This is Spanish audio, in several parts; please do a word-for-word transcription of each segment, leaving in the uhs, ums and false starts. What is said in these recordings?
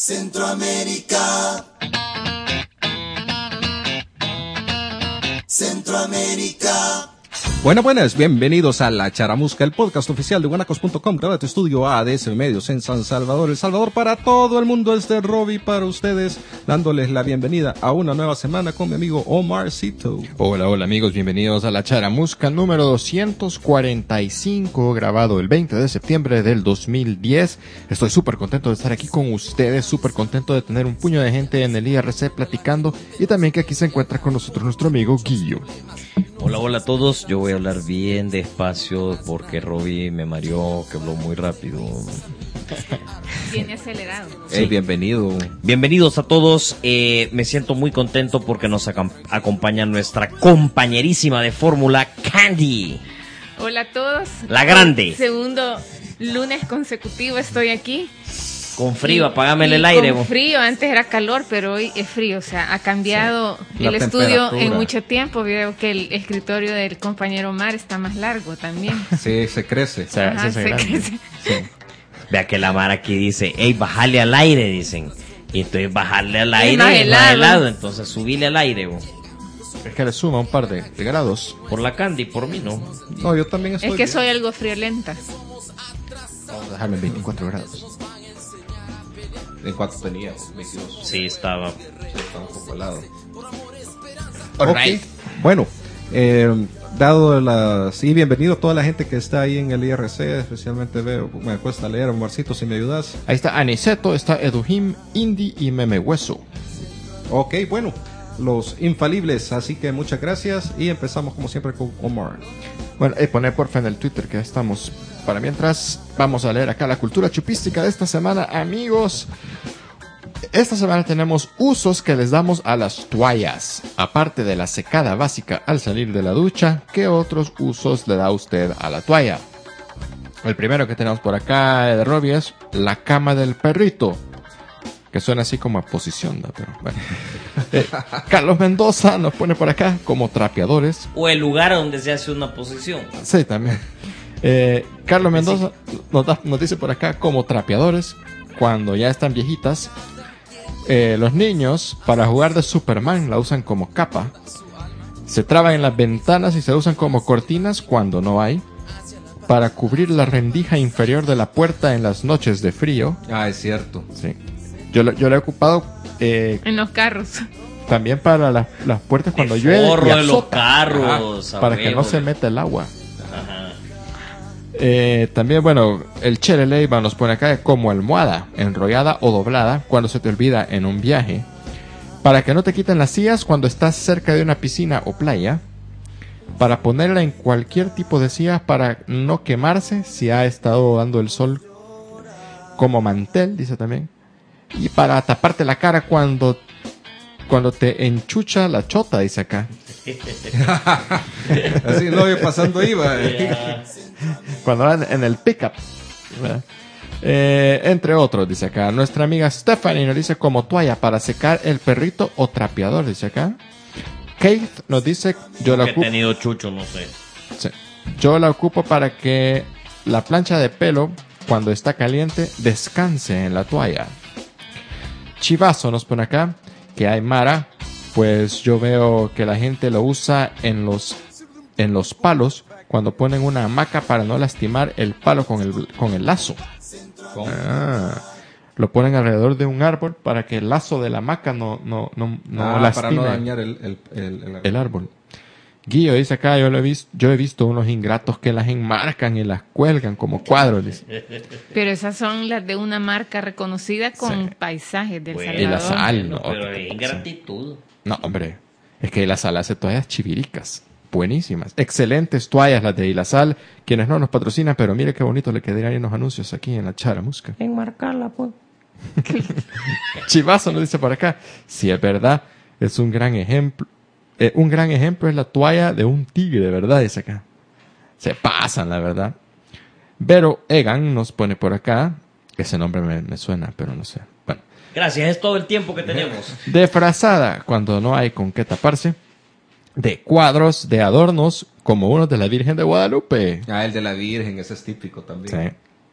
Centroamérica. Centroamérica. Buenas, buenas, bienvenidos a La Charamusca, el podcast oficial de guanacos punto com, grabado de tu estudio A D S Medios en San Salvador, El Salvador, para todo el mundo. Este Robbie para ustedes, dándoles la bienvenida a una nueva semana con mi amigo Omarcito. Hola, hola amigos, bienvenidos a La Charamusca número doscientos cuarenta y cinco, grabado el veinte de septiembre del dos mil diez. Estoy súper contento de estar aquí con ustedes, súper contento de tener un puño de gente en el I R C platicando, y también que aquí se encuentra con nosotros nuestro amigo Guillo. Hola, hola a todos. Yo voy a hablar bien despacio porque Robbie me mareó, que habló muy rápido. Viene acelerado. Hey, bienvenido. Bienvenidos a todos. Eh, me siento muy contento porque nos acom- acompaña nuestra compañerísima de fórmula, Candy. Hola a todos. La grande. Segundo lunes consecutivo estoy aquí. Con frío, Y- apágame y el aire. Con vos. frío, antes era calor, pero hoy es frío. O sea, ha cambiado Sí. La el estudio temperatura. en mucho tiempo. Veo que el escritorio del compañero Omar está más largo también. Sí, se crece. Se, Ajá, se hace se grande. crece. Sí. Vea que la Mara aquí dice, hey, bajale al aire, dicen. Y entonces bajarle al aire más es más helado. helado, entonces subile al aire, vos. Es que le suma un par de, de grados. Por la Candy, por mí no. No, yo también estoy Es que bien. soy algo friolenta. Vamos a dejarlo en veinticuatro grados. ¿En cuánto tenía? veintidós. Sí, estaba. Sí, está un poco helado. All Ok. right. Bueno, eh, dado las... Y bienvenido a toda la gente que está ahí en el I R C, especialmente veo, me cuesta leer, Omarcito, si me ayudas. Ahí está Aniceto, está Eduhim, Indy y Meme Hueso. Ok, bueno, los infalibles, así que muchas gracias y empezamos como siempre con Omar. Bueno, eh, poné porfa en el Twitter que ya estamos. Para mientras, vamos a leer acá la cultura chupística de esta semana, amigos. Esta semana tenemos usos que les damos a las toallas. Aparte de la secada básica al salir de la ducha, ¿qué otros usos le da usted a la toalla? El primero que tenemos por acá de Robbie es la cama del perrito. Que suena así como a posición, ¿no? Pero bueno. Eh, Carlos Mendoza nos pone por acá como trapeadores. O el lugar donde se hace una posición. Sí, también. Eh, Carlos Mendoza nos, da- nos dice por acá como trapeadores, cuando ya están viejitas. Eh, los niños para jugar de Superman la usan como capa. Se traban en las ventanas y se usan como cortinas cuando no hay. Para cubrir la rendija inferior de la puerta en las noches de frío. Ah, es cierto. Sí. Yo, lo- yo lo he ocupado eh, En los carros. también para las, las puertas cuando De llueve. forro y de los azota. carros. Ajá, a para que huevo. no se meta el agua. Ajá. Eh, también, bueno, el Chere Leiva nos pone acá como almohada, enrollada o doblada cuando se te olvida en un viaje. Para que no te quiten las sillas cuando estás cerca de una piscina o playa. Para ponerla en cualquier tipo de silla para no quemarse si ha estado dando el sol. Como mantel, dice también. Y para taparte la cara cuando, cuando te enchucha la chota, dice acá. Así no, yo pasando iba. eh. Cuando van en el pickup, ¿verdad? Eh, entre otros, dice acá. Nuestra amiga Stephanie nos dice como toalla para secar el perrito o trapeador, dice acá. Kate nos dice, yo la Que he ocupo, tenido chucho, no sé. sí. Yo la ocupo para que la plancha de pelo, cuando está caliente, descanse en la toalla. Chivazo nos pone acá que hay Mara, pues yo veo que la gente lo usa en los, en los palos cuando ponen una hamaca para no lastimar el palo con el, con el lazo. Ah, lo ponen alrededor de un árbol para que el lazo de la hamaca no, no, no, no Ah, lastime para no dañar el, el, el, el- el árbol. Guillo dice acá, yo lo he visto, yo he visto unos ingratos que las enmarcan y las cuelgan como cuadros. dice. Pero esas son las de una marca reconocida con Sí. paisajes del Bueno, Y la Salvador. sal, No, no. pero es Sí. ingratitud. No, hombre, es que la sal hace toallas chiviricas, buenísimas, excelentes toallas las de Ilasal, quienes no nos patrocinan, pero mire qué bonito le quedarían en los anuncios aquí en la Charamusca. Enmarcarla, pues. Chivazo nos dice por acá, si es verdad, es un gran ejemplo, eh, un gran ejemplo es la toalla de un tigre, ¿verdad? Dice acá. Se pasan, la verdad. Vero Egan nos pone por acá, ese nombre me, me suena, pero no sé. Bueno, Gracias, es todo el tiempo que tenemos. de frazada, cuando no hay con qué taparse. De cuadros, de adornos, como uno de la Virgen de Guadalupe. Ah, el de la Virgen, ese es típico también. Sí.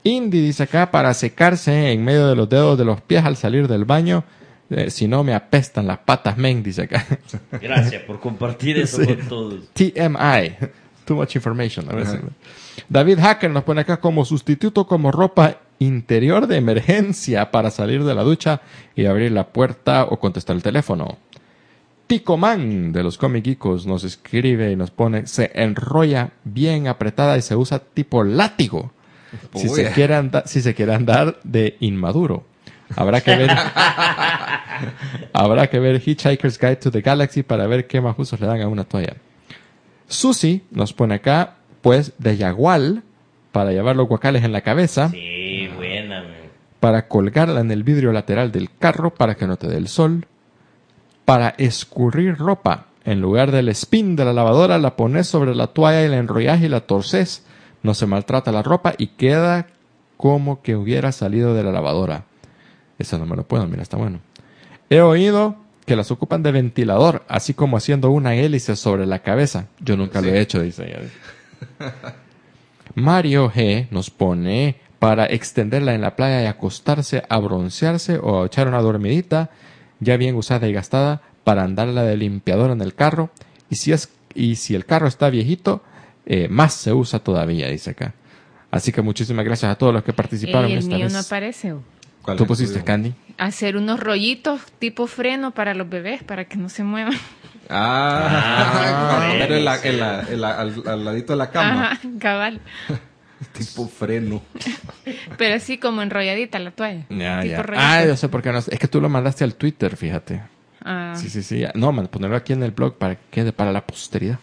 Indy dice acá, para secarse en medio de los dedos de los pies al salir del baño. Eh, si no, me apestan las patas, men, dice acá. Gracias por compartir eso Sí. con todos. T M I. Too much information. A veces. David Hacker nos pone acá como sustituto como ropa interior de emergencia para salir de la ducha y abrir la puerta o contestar el teléfono. Tico Man de los Comic Geekos nos escribe y nos pone, se enrolla bien apretada y se usa tipo látigo. Si Uy. se, quiere andar, si se quiere andar de inmaduro. Habrá que ver habrá que ver Hitchhiker's Guide to the Galaxy para ver qué más usos le dan a una toalla. Susi nos pone acá, pues, de yagual para llevar los guacales en la cabeza, Sí, buena, man. para colgarla en el vidrio lateral del carro para que no te dé el sol, para escurrir ropa. En lugar del spin de la lavadora, la pones sobre la toalla y la enrollas y la torces. No se maltrata la ropa y queda como que hubiera salido de la lavadora. Eso no me lo puedo, mira, está bueno. He oído que las ocupan de ventilador, así como haciendo una hélice sobre la cabeza. Yo nunca Sí. lo he hecho, dice ella. Mario G nos pone para extenderla en la playa y acostarse a broncearse o a echar una dormidita ya bien usada y gastada para andarla de limpiador en el carro. Y si, es, y si el carro está viejito, eh, más se usa todavía, dice acá. Así que muchísimas gracias a todos los que participaron Ey, el esta mío vez. no aparece. oh. ¿Cuál ¿Tú es el pusiste, tuyo? Candy? Hacer unos rollitos tipo freno para los bebés, para que no se muevan. Ah, Ah, para poner en la- buenísimo. en la- en la- al, al ladito de la cama. Ajá, cabal. Tipo freno. Pero así como enrolladita la toalla. Ya, tipo ya. rollito. Ah, yo sé por qué no. Es que tú lo mandaste al Twitter, fíjate. Ah, Sí, sí, sí. ya. No, man, ponerlo aquí en el blog para que quede para la posteridad.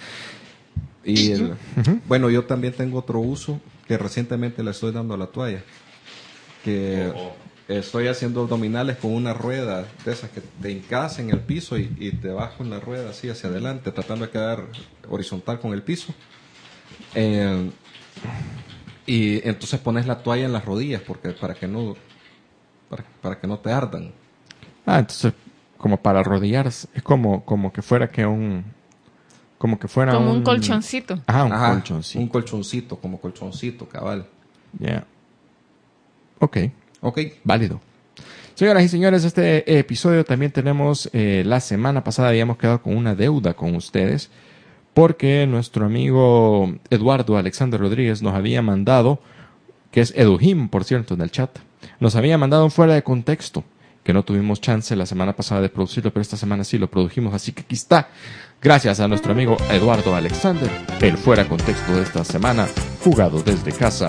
Y el, bueno, yo también tengo otro uso que recientemente le estoy dando a la toalla. Que Oh, estoy haciendo abdominales con una rueda de esas que te hincas en el piso y, y te vas con la rueda así hacia adelante, tratando de quedar horizontal con el piso. Eh, y entonces pones la toalla en las rodillas porque para que no para, para que no te ardan. Ah, entonces, como para arrodillarse. Es como, como que fuera que un... Como que fuera como un colchoncito. Ah, un Ajá, colchoncito. un colchoncito, como colchoncito, cabal. Ya. Ok. Ok. Válido. Señoras y señores, este episodio también tenemos, eh, la semana pasada habíamos quedado con una deuda con ustedes, porque nuestro amigo Eduardo Alexander Rodríguez nos había mandado, que es Eduhim, por cierto, en el chat, nos había mandado un fuera de contexto, que no tuvimos chance la semana pasada de producirlo, pero esta semana sí lo produjimos, así que aquí está. Gracias a nuestro amigo Eduardo Alexander, el fuera de contexto de esta semana, jugado desde casa.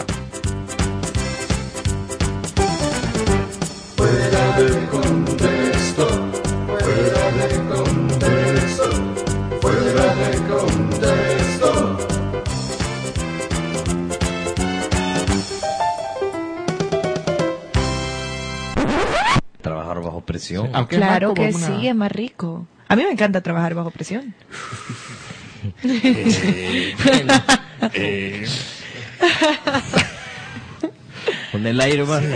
Trabajar bajo presión. Aunque es Claro más como que una- sí, es más rico. A mí me encanta trabajar bajo presión. Con el aire más.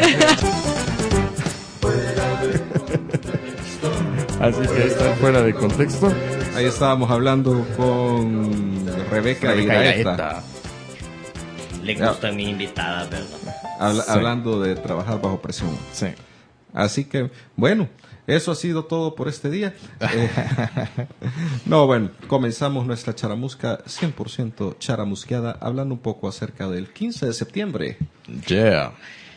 Así que está fuera de contexto. Ahí estábamos hablando con Rebeca, y Gaeta, Le gustan mis invitadas, ¿verdad? habla- Sí. hablando de trabajar bajo presión. Sí. Así que, bueno, eso ha sido todo por este día. Eh, no, bueno, comenzamos nuestra charamusca cien por ciento charamusqueada, hablando un poco acerca del quince de septiembre. Yeah.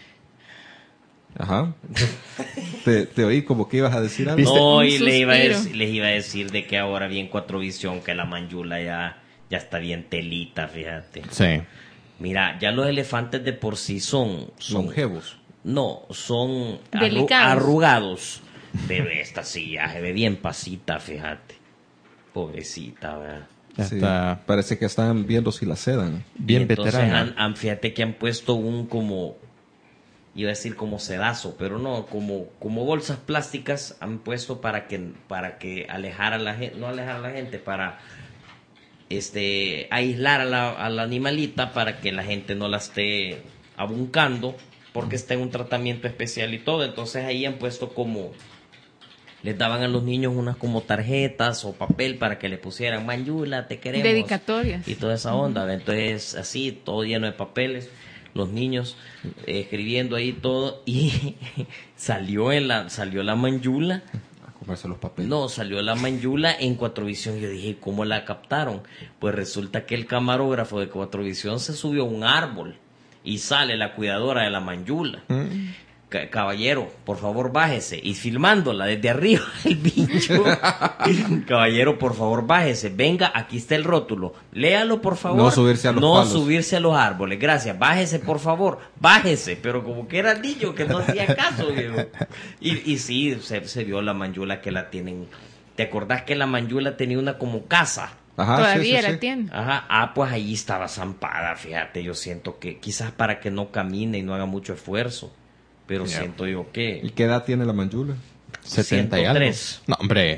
Ajá. Te, te oí como que ibas a decir algo. ¿Viste? No, Un y le iba a suspiro. decir, les iba a decir de que ahora bien Cuatrovisión, que la manjula ya, ya está bien telita, fíjate. Sí. Mira, ya los elefantes de por sí son... son Longevos. No, son arru- Delicados. arrugados. Pero esta sí ya se ve bien pasita, fíjate. Pobrecita, ¿verdad? Ya Sí, está parece que están viendo si la sedan. bien Y entonces veterana. han- han- fíjate que han puesto un como, iba a decir como sedazo, pero no, como, como bolsas plásticas han puesto para que, para que alejar a la gente, no alejar a la gente, para este aislar a la, a la animalita para que la gente no la esté abuncando, porque está en un tratamiento especial y todo. Entonces ahí han puesto como, les daban a los niños unas como tarjetas o papel para que le pusieran Manjula, te queremos. Dedicatorias. Y toda esa onda, ¿ve? Entonces así, todo lleno de papeles. los niños eh, escribiendo ahí todo, y salió en la, salió la Manyula. A comerse los papeles. No, salió la Manyula en Cuatrovisión. Yo dije, ¿cómo la captaron? Pues resulta que el camarógrafo de Cuatrovisión se subió a un árbol y sale la cuidadora de la Manyula. Mm. Ca- Caballero, por favor, bájese. Y filmándola desde arriba, el bicho. Caballero, por favor, bájese. Venga, aquí está el rótulo. Léalo, por favor. No subirse a los No palos. subirse a los árboles. Gracias. Bájese, por favor. Bájese. Pero como que era niño que no hacía caso, viejo. Y, y sí, se, se vio la Manyula que la tienen. ¿Te acordás que la Manyula tenía una como casa? Ajá, Todavía sí, sí, la sí. tiene. Ajá, ah, pues ahí estaba zampada, fíjate. Yo siento que quizás para que no camine y no haga mucho esfuerzo. Pero Ya. siento yo ¿Y que qué edad tiene la Manyula? setenta y algo. ciento tres. No, hombre.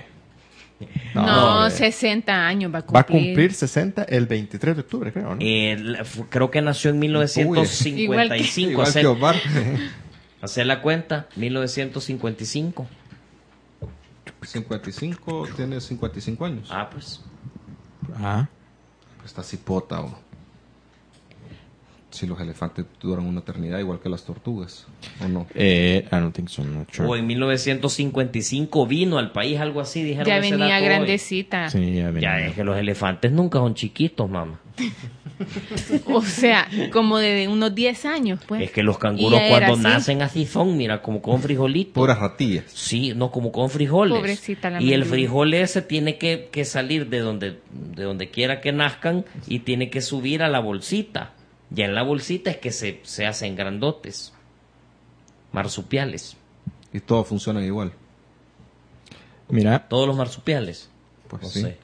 No, hombre. sesenta años va a Va a cumplir. cumplir sesenta el veintitrés de octubre, creo, ¿no? eh, la- fu- creo que nació en mil novecientos cincuenta y cinco. Igual hacer, que Omar. hacer la cuenta, mil novecientos cincuenta y cinco. cincuenta y cinco, tiene cincuenta y cinco años. Ah, pues. Ah. Pues está cipota, o. Si los elefantes duran una eternidad, igual que las tortugas, ¿o no? Eh, I don't think so, not sure. O en mil novecientos cincuenta y cinco vino al país, algo así, dijeron. Ya ese venía dato hoy. grandecita. Sí, ya venía. Ya es que los elefantes nunca son chiquitos, mamá. O sea, como de unos diez años, pues. Es que los Y canguros ya cuando era así. nacen así son, mira, como con frijolitos. Puras ratillas. Sí, no, como con frijoles. Pobrecita la y el Manyula. frijol ese tiene que, que salir de donde, de donde quiera que nazcan y tiene que subir a la bolsita. Ya en la bolsita es que se, se hacen grandotes. Marsupiales. Y todos funcionan igual. Mira, Todos los marsupiales. Pues No sí. sé.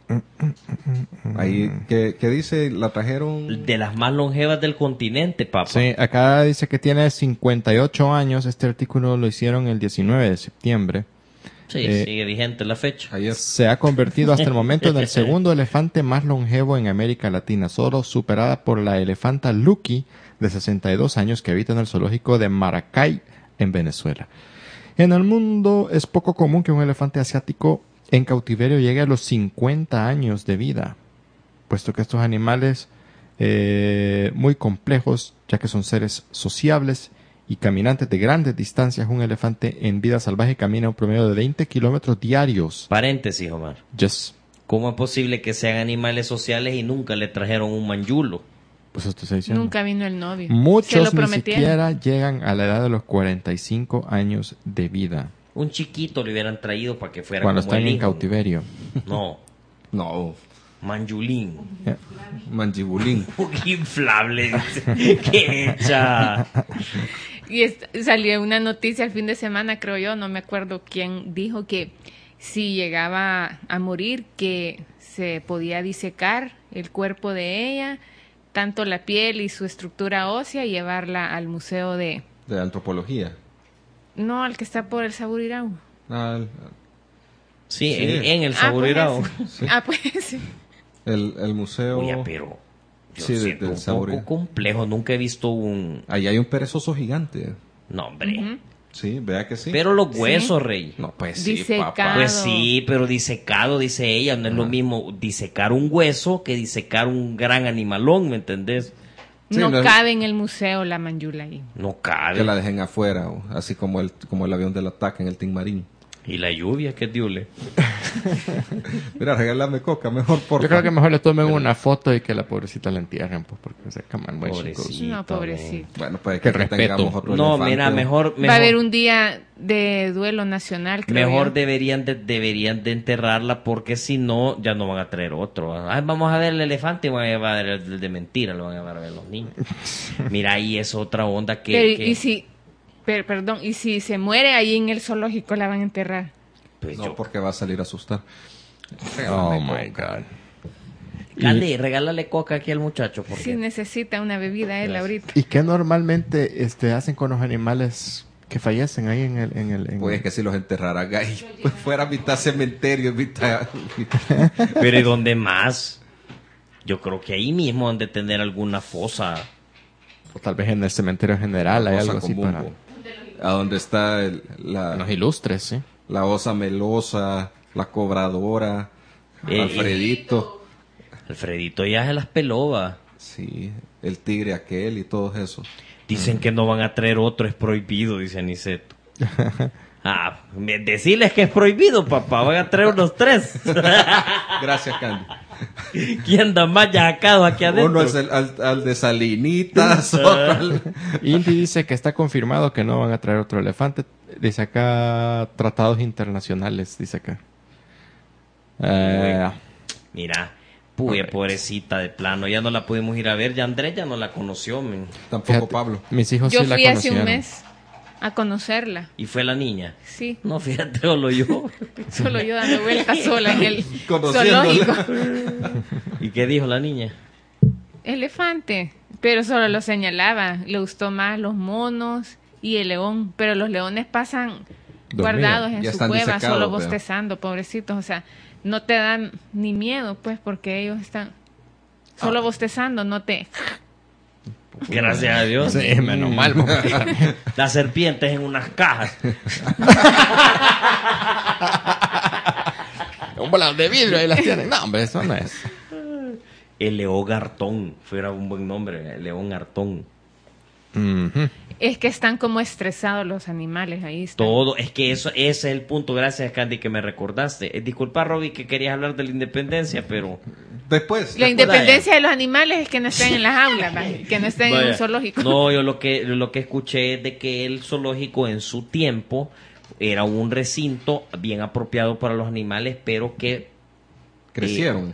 Ahí, ¿qué, qué dice? La trajeron. De las más longevas del continente, papá. sí, acá dice que tiene cincuenta y ocho años. Este artículo lo hicieron el diecinueve de septiembre. Sí, Eh, sigue vigente la fecha. Ayer. Se ha convertido hasta el momento en el segundo elefante más longevo en América Latina, solo superada por la elefanta Lucky, de sesenta y dos años, que habita en el zoológico de Maracay, en Venezuela. En el mundo es poco común que un elefante asiático en cautiverio llegue a los cincuenta años de vida, puesto que estos animales eh, muy complejos, ya que son seres sociables y caminantes de grandes distancias. Un elefante en vida salvaje camina un promedio de veinte kilómetros diarios. Paréntesis, Omar. Yes. ¿Cómo es posible que sean animales sociales y nunca le trajeron un manyulo? Pues esto estoy diciendo. Nunca vino el novio. Se Muchos lo ni prometieron. siquiera llegan a la edad de los cuarenta y cinco años de vida Un chiquito le hubieran traído para que fuera cuando como están el en hijo. cautiverio. No, No, manjulín. Manjibulín. Un inflable. dice. ¡Qué hecha! Y es- salió una noticia el fin de semana, creo yo, no me acuerdo quién dijo que si llegaba a morir, que se podía disecar el cuerpo de ella, tanto la piel y su estructura ósea, y llevarla al museo de... De antropología. No, al que está por el Saburirau. Ah, el, Sí, Sí. En, en el Ah, Saburirao. pues, ah, pues sí. el, el museo. Oye, pero yo Sí, de- siento del un Saburirao. poco complejo. Nunca he visto un... Ahí hay un perezoso gigante. No, hombre. Ujú. Sí, vea que sí. Pero los huesos, Rey. No, pues sí, Disecado. papá. Pues sí, pero disecado, dice ella. No es lo mismo disecar un hueso que disecar un gran animalón, ¿me entendés? Sí, no no es- cabe en el museo la Manyula ahí. No cabe. Que la dejen afuera, o así como el, como el avión del ataque en el Team Marín. Y la lluvia, qué diule. Mira, regálame coca, mejor por Yo creo que mejor le tomen una foto y que la pobrecita la entierren, pues, porque se caman buen Pobrecito. chicos. No, pobrecito. Bueno, pues Qué que respeto. tengamos otro No, elefante. mira, mejor, mejor, Va a haber un día de duelo nacional, creo mejor yo. deberían de, deberían de enterrarla, porque si no, ya no van a traer otro. Ay, vamos a ver el elefante y van a llevar el de mentira, lo van a llevar a ver los niños. Mira, ahí es otra onda que... Pero, que- y si, per- perdón, y si se muere ahí en el zoológico, la van a enterrar. pues No, yo- porque va a salir a asustar. Oh Regálame my coca. God. Candy, regálale coca aquí al muchacho, porque... Si necesita una bebida él Gracias. ahorita. ¿Y qué normalmente este, hacen con los animales que fallecen ahí en el... En el en Pues el- es que si los enterrara ahí, pues fuera mitad cementerio, mitad... Pero ¿y dónde más? Yo creo que ahí mismo han de tener alguna fosa. o tal vez en el cementerio general hay Osa algo así con para... bumbo. A donde está el- la, Los ilustres, sí. la osa melosa, la cobradora, Eh, Alfredito. Alfredito ya se las peló, va. Sí, el tigre aquel y todos esos. Dicen que no van a traer otro, es prohibido, dice Aniceto. Ah, me- decirles que es prohibido, papá, van a traer unos tres. Gracias, Candy. ¿Quién da más yacado aquí adentro? Uno es el- al, al de Salinitas, otro al- Indy dice que está confirmado que no van a traer otro elefante. Dice acá tratados internacionales, dice acá. Eh, Mira, puya, pobrecita de plano, ya no la pudimos ir a ver, ya Andrés ya no la conoció, men. Tampoco fíjate, Pablo. mis hijos Yo sí la fui hace un conocieron. mes a conocerla. Y fue la niña. Sí, No, fíjate, solo yo. solo yo dando vueltas sola en el Conociéndola. zoológico. ¿Y qué dijo la niña? Elefante, pero solo lo señalaba. Le gustó más los monos y el león, pero los leones pasan guardados en ya su están cueva, disecados, solo pero- bostezando, pobrecitos. O sea, no te dan ni miedo, pues, porque ellos están solo Ah. bostezando, no te... Gracias a Dios. Sí, menos mal. porque- Las serpientes en unas cajas. Un volado de vidrio ahí las tienen. No, hombre, eso no es. El león hartón. Fuera un buen nombre, el león hartón. Ujú. Es que están como estresados los animales, ahí están. Todo, es que eso, ese es el punto. Gracias, Candy, que me recordaste. Eh, disculpa, Robbie, que querías hablar de la independencia, pero... Después. La después- independencia de los animales es que no estén en las aulas, ¿va? Que no estén en Vaya. un zoológico. No, yo lo que, lo que escuché es de que el zoológico en su tiempo era un recinto bien apropiado para los animales, pero que... Crecieron.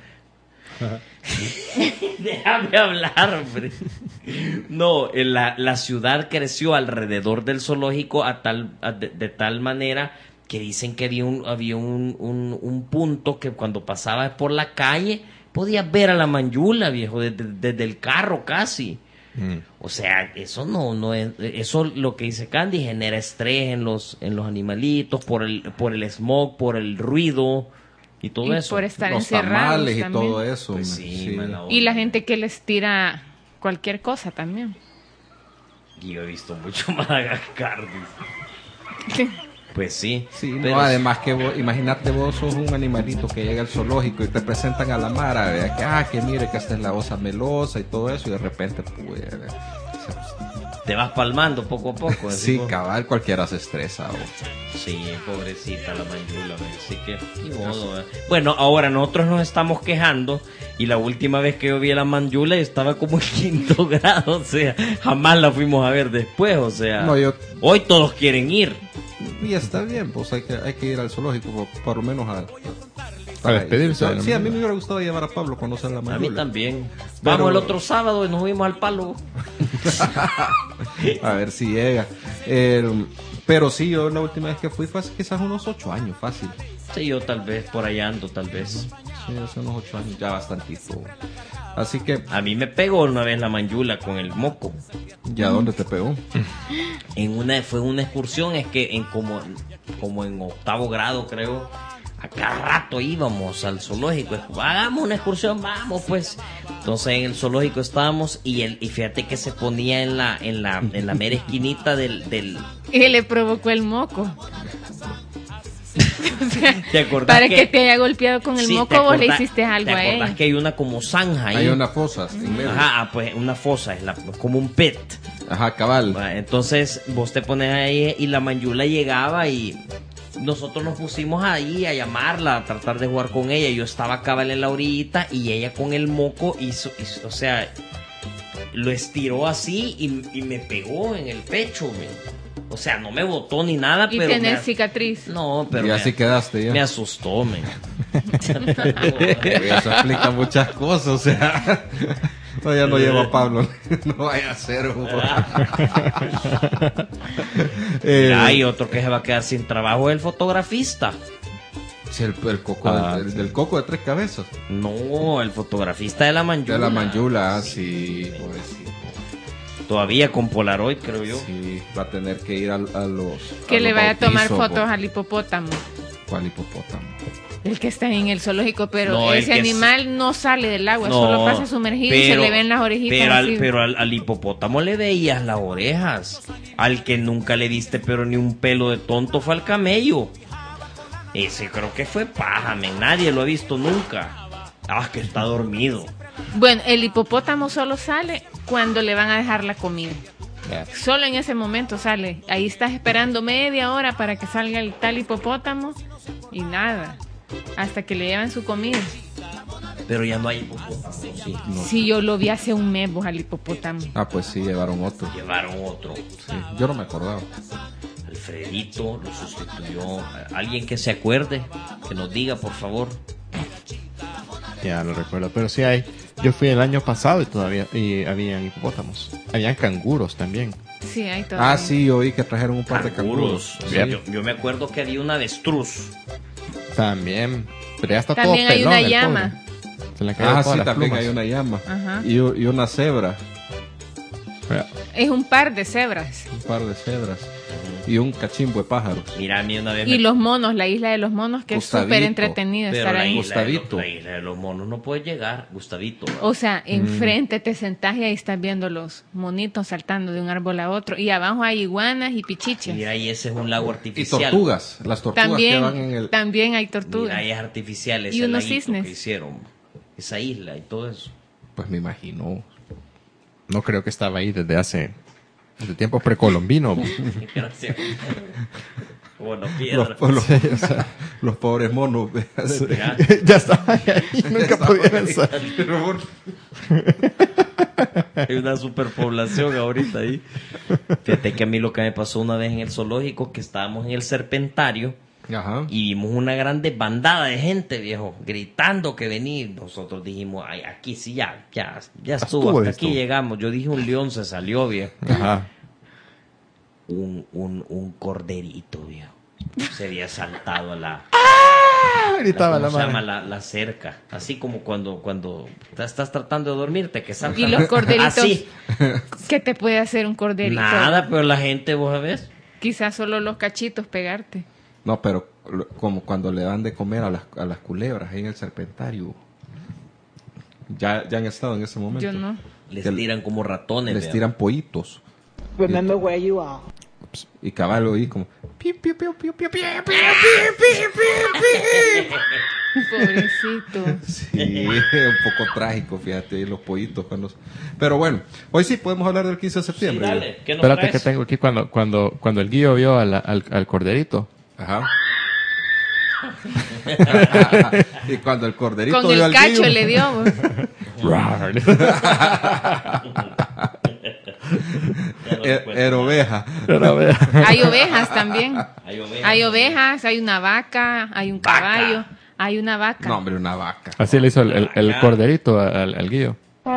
Déjame hablar, hombre. No, en la, la ciudad creció alrededor del zoológico a tal, a de, de tal manera que dicen que había un, había un, un, un punto que cuando pasabas por la calle podías ver a la manjula, viejo, desde, desde el carro casi. Mm. O sea, eso no, no es, eso lo que dice Candy genera estrés en los, en los animalitos por el, por el smog, por el ruido y todo Y eso. por estar Los encerrados tamales y también. todo eso. Pues man, sí, mala onda. Y la gente que les tira cualquier cosa también. Y yo he visto mucho Madagascar, dice. Pues sí. Sí, no, pero- además que vos, imagínate vos sos un animalito que llega al zoológico y te presentan a la mara, ¿verdad? Que, ah, que mire que esta es la osa melosa y todo eso, y de repente, pues, te vas palmando poco a poco. sí, decimos. cabal, cualquiera se estresa. O... Sí, pobrecita la manjula, man. Así que, ni modo, eh. Bueno, ahora nosotros nos estamos quejando y la última vez que yo vi a la manjula estaba como en quinto grado, o sea, jamás la fuimos a ver después, o sea, No, yo- hoy todos quieren ir. Y está bien, pues hay que, hay que ir al zoológico, por, por lo menos a... A despedirse Yo- de la sí, a mí manjula. me hubiera gustado llevar a Pablo a conocer la A mí manjula. también. Pero- Vamos el otro sábado y nos fuimos al palo. A ver si llega. Eh, pero sí, yo la última vez que fui fue hace quizás unos ocho años, fácil. Sí, yo tal vez, por allá ando, tal vez. Sí, hace unos ocho años, ya bastantito. Así que, A mí me pegó una vez la manjula con el moco. ¿ya dónde te pegó? En una, fue una excursión, es que en como, como en octavo grado, creo, a cada rato íbamos al zoológico. Hagamos una excursión, vamos pues. Entonces en el zoológico estábamos y el, y fíjate que se ponía en la, en la, en la mera esquinita del, del Y le provocó el moco. O sea, ¿te acordás para que- que, te haya golpeado con el Sí, moco, ¿te vos le acordás- hiciste algo ¿te a acordás él. que hay una como zanja ahí? Hay una fosa en medio. Ajá, ah, pues una fosa, es la, como un pit. Ajá, cabal. Va, entonces vos te pones ahí y la manjula llegaba y nosotros nos pusimos ahí a llamarla, a tratar de jugar con ella. Yo estaba cabal en la orillita y ella con el moco hizo, hizo- o sea, lo estiró así y, y me pegó en el pecho, men. O sea, no me botó ni nada, Y pero me tenés as- cicatriz. no, pero y me, así quedaste ya. me asustó, men. Eso explica muchas cosas, o sea. Todavía no lleva a Pablo. No vaya a ser. eh, Mira, hay otro que se va a quedar sin trabajo, es el fotografista. sí, el, el coco Ah, del, del coco de tres cabezas. No, el fotografista de la manjula. De la manjula, ah, sí, pobrecito. Todavía con Polaroid, creo yo. Sí, va a tener que ir a, a los. Que a le los vaya a tomar bautizos, fotos bo. al hipopótamo. ¿Cuál hipopótamo? El que está en el zoológico, pero No, el ese que animal no sale del agua, No, solo pasa sumergido y se pero- le ven las orejitas Pero, al, así. pero al, al hipopótamo le veías las orejas. Al que nunca le diste pero ni un pelo de tonto fue al camello. Ese creo que fue paja, men. Nadie lo ha visto nunca. Ah, que está dormido. Bueno, el hipopótamo solo sale cuando le van a dejar la comida. Solo en ese momento sale. Ahí estás esperando media hora para que salga el tal hipopótamo y nada. Hasta que le llevan su comida. Pero ya no hay hipopótamo, sí. No. Sí, yo lo vi hace un mes vos, al hipopótamo. Ah, pues sí, llevaron otro. Llevaron otro. Sí, yo no me acordaba. Alfredito lo sustituyó. Alguien que se acuerde, que nos diga, por favor. Ya no recuerdo, pero sí hay. Yo fui el año pasado y todavía y habían hipopótamos. Habían canguros también. Sí, hay todavía. Ah, sí, oí que trajeron un par de canguros. Canguros. Sí. Yo, yo me acuerdo que había un avestruz. También. Pero ya está También todo hay pelón, una el llama. pobre. Se le cayeron Ah, todas sí, las también plumas. hay una llama. Ajá. Y, u- y una cebra. Es un par de cebras. Un par de cebras. Y un cachimbo de pájaros. Mira, a mí una vez Y me... los monos, la isla de los monos, que Gustavito. es súper entretenido Pero estar la ahí. isla, de los, Gustavito. la isla de los monos no puede llegar, Gustavito. O sea, enfrente te sentás y ahí estás viendo los monitos saltando de un árbol a otro. Y abajo hay iguanas y pichiches. Mira, ahí ese es un lago Y artificial. tortugas. Las tortugas que van en También, el... también hay Mira, tortugas. ahí es artificial ese Y unos laguito cisnes. que hicieron. Esa isla y todo eso. Pues me imagino. No creo que estaba ahí desde hace... Desde tiempos precolombinos. Gracias. Bueno, Los, piedra. los, los pobres monos. Mira, Ya estaba ahí. Nunca pudieron salir. hay una superpoblación ahorita ahí. Fíjate que a mí lo que me pasó una vez en el zoológico, que estábamos en el Serpentario Ajá. y vimos una grande bandada de gente, viejo, gritando que venía. Nosotros dijimos, ay, aquí sí, ya, ya, ya estuvo, estuvo hasta esto. aquí llegamos. Yo dije, un león se salió, viejo. Ajá. Un, un, un corderito, viejo. Se había saltado a la... Gritaba la ¿Cómo se llama? madre. La, la cerca. Así como cuando, cuando te estás tratando de dormirte, que salta. Y los corderitos. Así. ¿Qué te puede hacer un corderito? Nada, pero la gente, vos sabés. Quizás solo los cachitos pegarte. No, pero lo- como cuando le dan de comer a las, a las culebras ahí en el serpentario. Ya, ya han estado en ese momento. Yo no. Les Que tiran como ratones. Les vea. tiran pollitos. Remember where you are. Y caballo ahí como... piu, piu, piu, piu, piu, piu, piu, Pobrecito. Sí, un poco trágico, fíjate, los pollitos cuando... Pero bueno, hoy sí podemos hablar del quince de Sí, septiembre. dale, ¿qué nos Espérate traes? que tengo aquí cuando, cuando, cuando el guío vio al, al, al corderito. Ajá. Y cuando el corderito Con vio el al cacho guillo- le dio. Ya no Er- recuerdo. era oveja. Pero vea. Hay ovejas también. Hay ovejas. Hay ovejas, hay una vaca, hay un Vaca. caballo, hay una vaca. No, hombre, una vaca. Así le hizo el, el, el corderito al, al guío.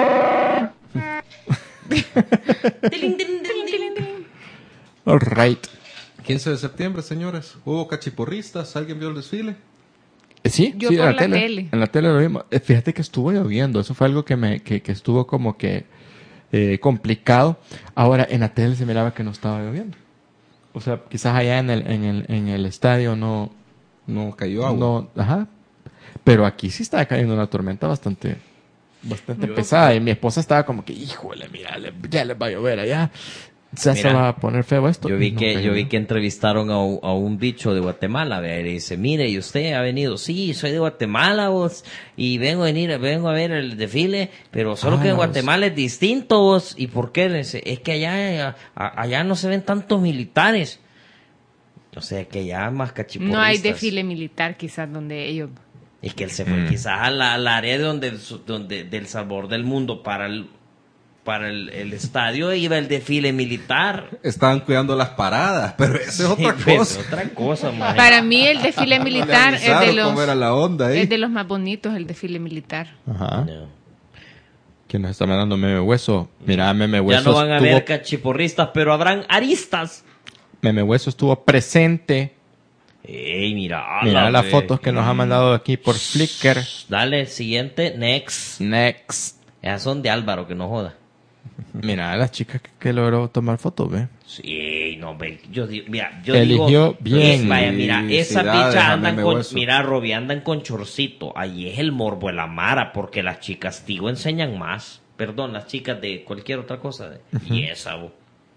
Tilín, tilín, tilín, tilín. All right. quince de septiembre, señores. Hubo cachiporristas. ¿Alguien vio el desfile? Eh, Sí, Yo sí, por en la tele. En la tele lo vimos. Eh, Fíjate que estuvo lloviendo. Eso fue algo que me que, que estuvo como que eh, complicado. Ahora, en la tele se miraba que no estaba lloviendo. O sea, quizás allá en el, en el, en el estadio no... No cayó agua. no ajá. Pero aquí sí estaba cayendo una tormenta bastante bastante pesada. Y mi esposa estaba como que, híjole, mira, le- ya les va a llover allá. Ya se Mira, va a poner feo esto. Yo vi Y no que cayó. yo vi que entrevistaron a, un- a un bicho de Guatemala, vea, y le dice, mire, ¿y usted ha venido? Sí, soy de Guatemala, vos, y vengo a venir, vengo a ver el desfile, pero solo Ah, que en vos. Guatemala es distinto, vos. ¿Y por qué? Le dice, es que allá, a- allá no se ven tantos militares. O sea, que allá más cachiporristas. No hay desfile militar quizás donde ellos... Es que él se fue quizás a la, al área donde, donde del sabor del mundo para el para el, el estadio iba el desfile militar. Estaban cuidando las paradas, pero esa es otra Sí, pues, cosa. otra cosa, maje. Para mí el desfile No le militar es de avisaron los cómo era la onda ahí. es de los más bonitos, el desfile militar. Ajá. No. ¿Quién nos está mandando Meme Hueso? Mira, Meme Ya Hueso no van a estuvo, haber cachiporristas, pero habrán aristas. Meme Hueso estuvo presente. Ey, mira. Mira las ve. fotos que nos ha mandado aquí por Flickr. Dale, siguiente, next. Next. Esas son de Álvaro, que no joda. Mira las chicas que, que logró tomar fotos, ve. Sí, no, ve, yo digo, mira, yo Eligió digo, bien. eh, vaya, mira, esa Felicidades bicha a andan Meme con, Hueso. mira, Robbie, andan con chorcito. Ahí es el morbo de la mara, porque las chicas, digo, enseñan más. Perdón, las chicas de cualquier otra cosa. de- Y esa, bo.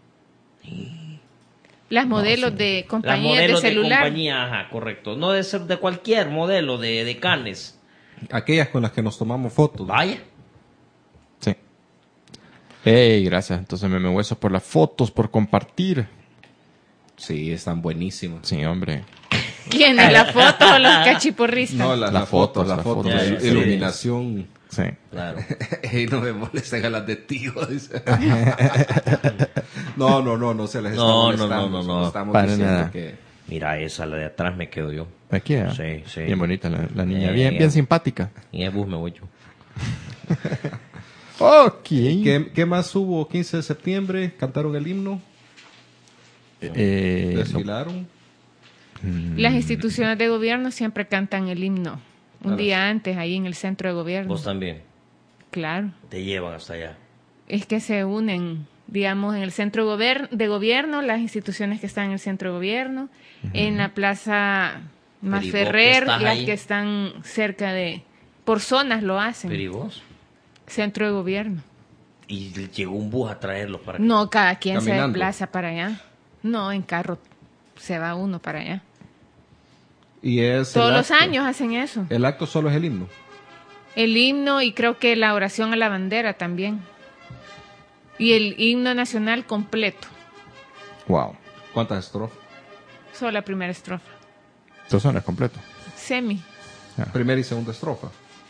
Las modelos de Las compañías de modelos de, celular. compañía, ajá, correcto. No de ser de cualquier modelo de, de canes. Aquellas con las que nos tomamos fotos. Vaya. Sí. Hey, gracias. Entonces, Meme Hueso, por las fotos, por compartir. Sí, están buenísimos. Sí, hombre. ¿Quién? ¿La foto o los cachiporristas? No, la, Las la foto, fotos, la las foto, fotos. la Ya, sí. iluminación. Sí. Claro. Y no me molesten a las de tío, dice. No, no, no, no se les está No, no, molestando. no, no, solo no. Estamos Para diciendo nada. que... Mira esa, la de atrás me quedo yo. Aquí, ¿eh? Sí, sí. Bien bonita la, la niña. Eh, bien, bien simpática. Y en el bus me voy yo. Ok. ¿Qué, ¿Qué más hubo? quince de septiembre, cantaron el himno, Eh, desfilaron. Las instituciones de gobierno siempre cantan el himno. Un Claro. día antes, ahí en el centro de gobierno. Vos también. Claro. Te llevan hasta allá. Es que se unen, digamos, en el centro gober- de gobierno, las instituciones que están en el centro de gobierno, en la plaza Pero ¿y vos que Masferrer, estás las ahí? que están cerca de... Por zonas lo hacen. Pero ¿y vos? Centro de gobierno. Y llegó un bus a traerlos para acá. No, cada quien se Caminando. desplaza para allá. No, en carro se va uno para allá. Y es Todos el los acto. años hacen eso. El acto solo es el himno. El himno y creo que la oración a la bandera también. Y el himno nacional completo. Wow. ¿Cuántas estrofas? Solo la primera estrofa. Entonces no es completo. Semi. Primera y segunda estrofa.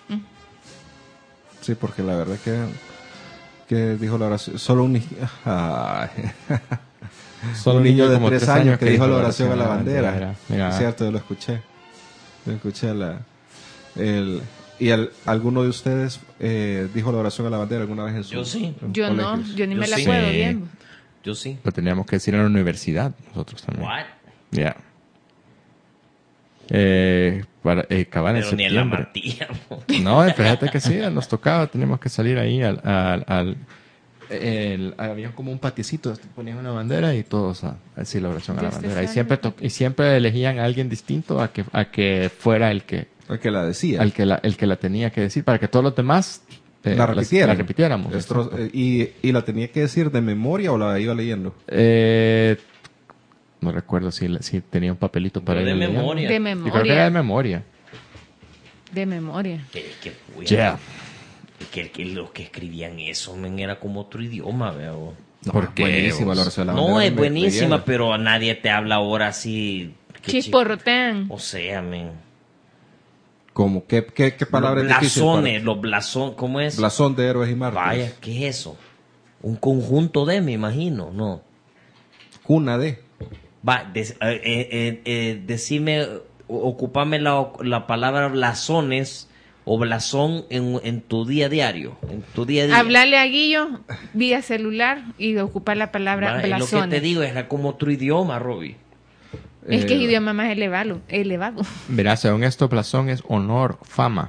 Sí, porque la verdad que que dijo la oración, solo un ni- Ay. Solo un niño de como tres años que dijo la oración a la bandera. Mira. Es cierto, yo lo escuché. Lo escuché la el y el, alguno de ustedes eh, dijo la oración a la bandera alguna vez en su Yo sí. en Yo no, colegios? yo ni Yo me la sí. puedo Sí. bien. Yo sí. Lo teníamos que decir en la universidad, nosotros también. What? Ya. Eh, para, eh, cabal en Pero ni en la septiembre. matilla. No, eh, fíjate que sí, nos tocaba, teníamos que salir ahí al... al, al- el- había como un patiecito, ponían una bandera y todos a, a decir la oración a la Desde bandera. Y esa- siempre, to- y siempre elegían a alguien distinto a que, a que fuera el que, El que la decía. al que la, el que la tenía que decir, para que todos los demás eh, la las- repitieran. la repitiéramos. Estro- exacto. eh, y, y la tenía que decir de memoria o la iba leyendo. Eh, no recuerdo si, la- si tenía un papelito para Yo de ir leyendo. memoria. De Yo creo que era de memoria. memoria. De memoria. Que, que, uy, Yeah. que, que los que escribían eso, men, era como otro idioma, veo. ¿Por qué, Buenísima vos? la oración a la No, bandera, es me- buenísima, me pero a nadie te habla ahora así. que Chisporrotean. chi- O sea, men. ¿Cómo? ¿Qué, qué, qué palabra Los es difícil blasones, para- los blasones, ¿cómo es? Blasón de héroes y mártires. Vaya, ¿qué es eso? Un conjunto de, me imagino, ¿no? Cuna de. Va, des- eh, eh, eh, eh, decime, o- ocupame la, la palabra blasones o blasón en, en tu día a diario, en tu día a día. Hablarle a Guillo vía celular y ocupar la palabra Va, es lo que blasones. te digo, era como otro idioma, Robbie. Es que es Eh, idioma más elevado. elevado. Verá, según esto, blasón es honor, fama.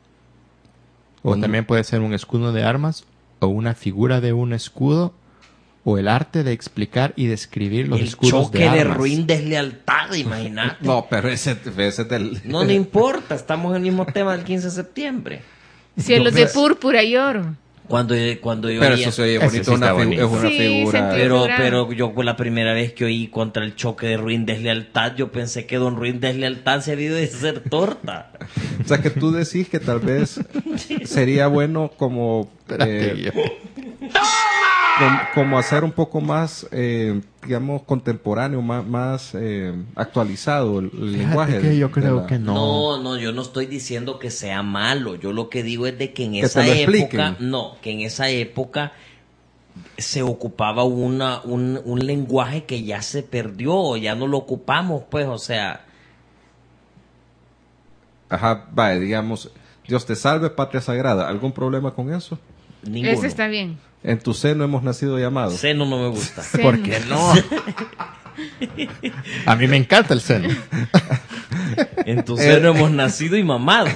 O Honor. también puede ser un escudo de armas o una figura de un escudo o el arte de explicar y describir los El escudos choque de de, armas. ruin deslealtad, imagínate. No, pero ese, ese es del... No le importa, estamos en el mismo tema del quince de septiembre. Cielos de púrpura y oro. Cuando, cuando yo Pero oía- eso se oye Ese bonito, sí una está figu- bonito. es una Sí, figura... sentido. Pero, figurado. pero yo con la primera vez que oí contra el choque de ruin deslealtad, yo pensé que don ruin deslealtad se había de ser torta. O sea, que tú decís que tal vez sería bueno como... Espérate, eh, yo- com- como hacer un poco más, eh, digamos, contemporáneo, más, más eh, actualizado el, el lenguaje. Fíjate que yo de creo la- que no. No, no, yo no estoy diciendo que sea malo. Yo lo que digo es de que en Que esa te lo época, expliquen. no, que en esa época se ocupaba una, un, un lenguaje que ya se perdió, ya no lo ocupamos, pues, o sea, Ajá, vaya, digamos, Dios te salve, patria sagrada. ¿Algún problema con eso? ninguno. Eso está bien. En tu seno hemos nacido llamados. Seno no me gusta. Seno. ¿Por qué no? A mí me encanta el seno. En tu seno hemos nacido y mamado.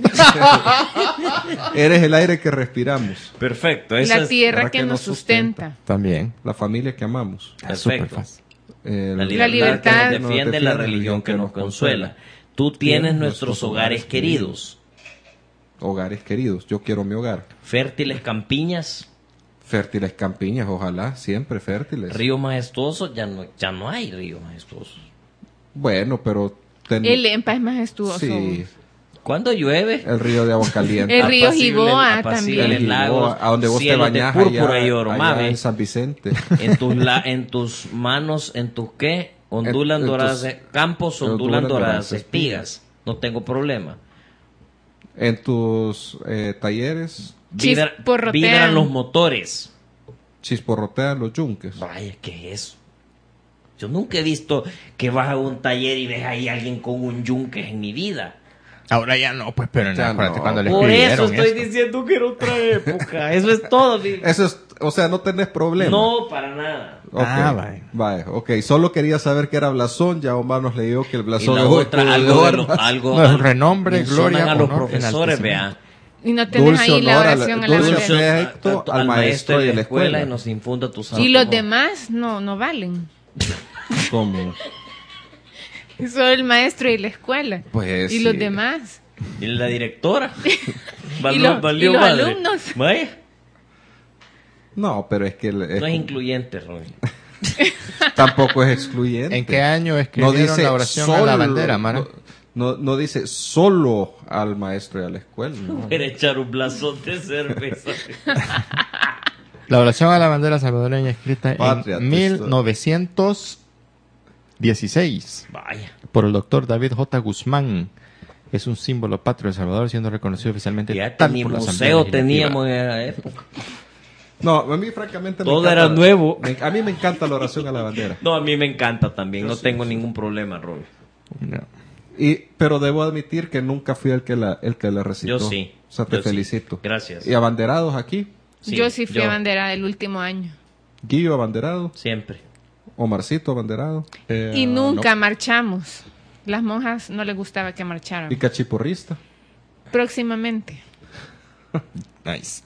Eres el aire que respiramos, Perfecto. Eso La es tierra verdad que, que nos nos sustenta. También. la familia que amamos. Es súper perfecto. fácil. El- La libertad, libertad que nos defiende, la religión que nos consuela. Tú tienes nuestros hogares queridos. Hogares queridos. Yo quiero mi hogar. Fértiles campiñas, Fértiles campiñas, ojalá, siempre fértiles. ríos majestuosos, ya no, ya no hay ríos majestuosos. Bueno, pero... ten- El EMPA es majestuoso. Sí. ¿Cuándo llueve? El río de agua caliente. El río Apacible- Jiboa apacible también. El lagos, Gilboa, a donde vos te cielos de bañás púrpura allá, y oro, allá mame. en San Vicente. En tus, la, en tus manos, en tus qué, ondulan En- en doradas tus- e- campos, ondulan ondulan doradas doradas espigas. No tengo problema. En tus eh, talleres Vibra- Chisporrotean. vibran los motores. chisporrotean los yunques. Vaya, ¿qué es eso? Yo nunca he visto que vas a un taller y ves ahí a alguien con un yunque en mi vida. Ahora ya no, pues, pero Ya acuérdate no. cuando le Por eso escribieron estoy esto. diciendo que era otra época. Eso es todo. mi- Eso es, o sea, no tenés problema. No, para nada. Ok, Ah, vaya. vaya, ok. Solo quería saber qué era blasón. Ya Omar nos leyó que el Y blasón la es otra, de algo, de los- armas. algo No, es al- renombre, mencionan gloria, a los honor, profesores, enaltecimiento. vea. Y no tenés Dulce ahí la honor a la- oración a la dulce bandera. honor. Afecto al maestro y a la escuela. y nos infunda tu santo Y los amor. demás no, no valen. ¿Cómo? Solo el maestro y la escuela. Pues y sí. los demás. Y la directora. Y los- valió y los madre. alumnos. Vaya, No, pero es que el- es- no es incluyente, Robin. tampoco es excluyente. ¿En qué año No escribieron dice la oración a la solo- bandera, Mara? No, no, no dice solo al maestro y a la escuela. ¿no? Quiere echar un blasón de cerveza. La oración a la bandera salvadoreña escrita Patria, en mil novecientos dieciséis Vaya. por el doctor David J. Guzmán. Es un símbolo patrio de El Salvador, siendo reconocido oficialmente Ya tal ni por la Asamblea museo Legislativa. teníamos en esa época. No, a mí francamente me Todo encanta- era nuevo. me- a mí me encanta la oración a la bandera. No, a mí me encanta también. Yo No sí, tengo sí. ningún problema, Robin. No. Y, pero debo admitir que nunca fui el que la, el que la recitó. Yo sí. O sea, te Yo sí. felicito. Gracias. ¿Y abanderados aquí? Sí, yo sí fui yo. abanderada el último año. Guillo abanderado. Siempre. Omarcito abanderado. Eh, Y nunca no. marchamos. Las monjas no les gustaba que marcharan. Y cachiporrista. Próximamente. Nice.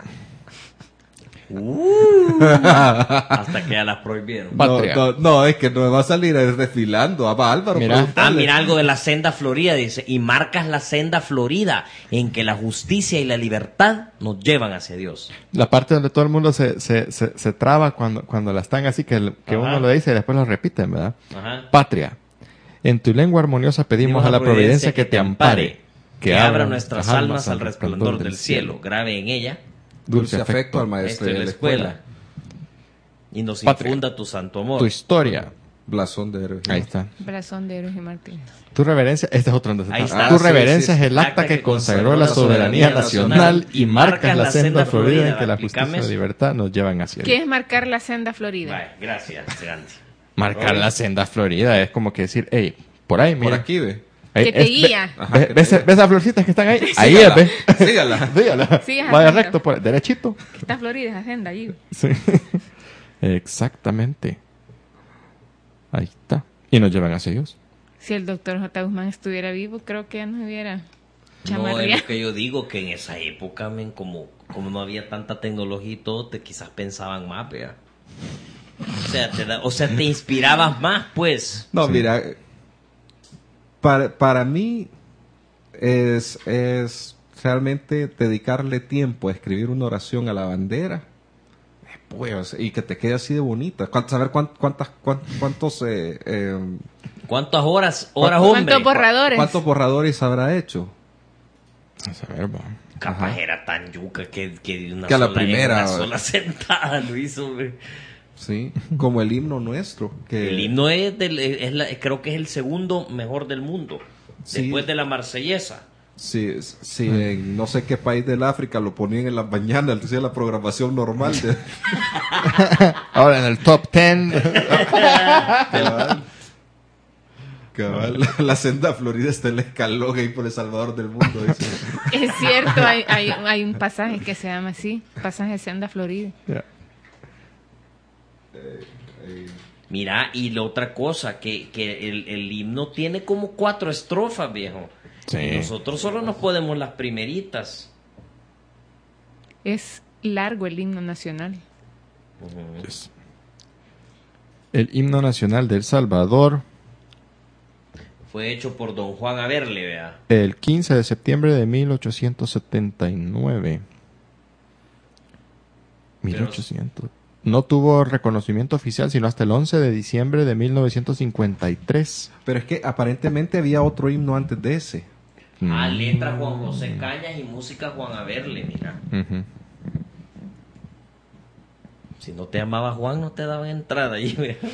Hasta que ya las prohibieron. No, Patria. no, no, es que no me va a salir desfilando. Ah, va, Álvaro, Mira. Ah, preguntale. mira algo de la senda Florida, dice, y marcas la senda Florida en que la justicia y la libertad nos llevan hacia Dios. La parte donde todo el mundo se, se, se, se traba cuando, cuando la están así, que, el- que Ajá. uno lo dice y después lo repiten, ¿verdad? Ajá. Patria. En tu lengua armoniosa pedimos a la providencia que te ampare, que abra nuestras almas al resplandor del cielo, grave en ella, Dulce afecto al maestro maestro y de a la escuela, y nos Patria. infunda tu santo amor. Tu historia. Blasón de héroe. Ahí está. Brazón de Eros y Martín. Tu reverencia, este es otro donde Ahí está. está. Tu Ah, sí, reverencia sí, sí. es el acta que consagró la soberanía nacional y marcas la senda florida en que la justicia y la libertad nos llevan hacia ¿Qué Dios. es marcar la senda Florida? Vale, gracias, Gandhi. Marcar la senda florida es como que decir, hey, por ahí, Por mira. aquí, ve. Ahí, Que te es- ve- guía. Ajá, ve- que ¿Ves, te- ves esas florcitas que están ahí? Ahí Sígala, es, ve. sígala. Dígala. Sigas Vaya haciendo. recto, por, derechito. Que está Florida esa senda allí. Sí. Exactamente. Ahí está. Y nos llevan hacia Dios. Si el doctor J. Guzmán estuviera vivo, creo que ya nos hubiera No, es chamarreado. lo que yo digo, que en esa época, men, como, como no había tanta tecnología y todo, te quizás pensaban más, vea. O sea, te da- o sea, te inspirabas más, pues. No, mira, para, para mí es, es realmente dedicarle tiempo a escribir una oración a la bandera, eh, pues, y que te quede así de bonita. Cuánto- Saber cuán- cuántas, cuán- cuántos, eh, eh, ¿Cuántas horas, horas, ¿Cuántos hombre? borradores? cuántos borradores habrá hecho. Vamos a ver, va. Capaz Ajá. era tan yuca que, que de una Que a la sola, en primera, una o- sola sentada lo hizo, güey. Sí, como el himno nuestro. Que, El himno es, del, es la- creo que es el segundo mejor del mundo. Sí. Después de la marsellesa. Sí, sí, en no sé qué país del África lo ponían en las mañanas, decía la programación normal. De, Ahora en el top ten. cabal, cabal, la senda Florida está en la escalón ahí por El Salvador del mundo. dice. Es cierto, hay, hay, hay un pasaje que se llama así, pasaje Senda Florida. Ya. Mira, y la otra cosa, que, que el, el himno tiene como cuatro estrofas, viejo. Sí. Y nosotros solo nos podemos las primeritas. Es largo el himno nacional. Yes. El himno nacional de El Salvador, Fue hecho por don Juan Averle, vea. el quince de septiembre de mil ochocientos setenta y nueve. mil ochocientos. No tuvo reconocimiento oficial sino hasta el once de diciembre de mil novecientos cincuenta y tres. Pero es que aparentemente había otro himno antes de ese. Ah, letra Juan José Cañas y música Juan Averle, mira. Ujú. Si no te llamaba Juan, no te daban entrada allí.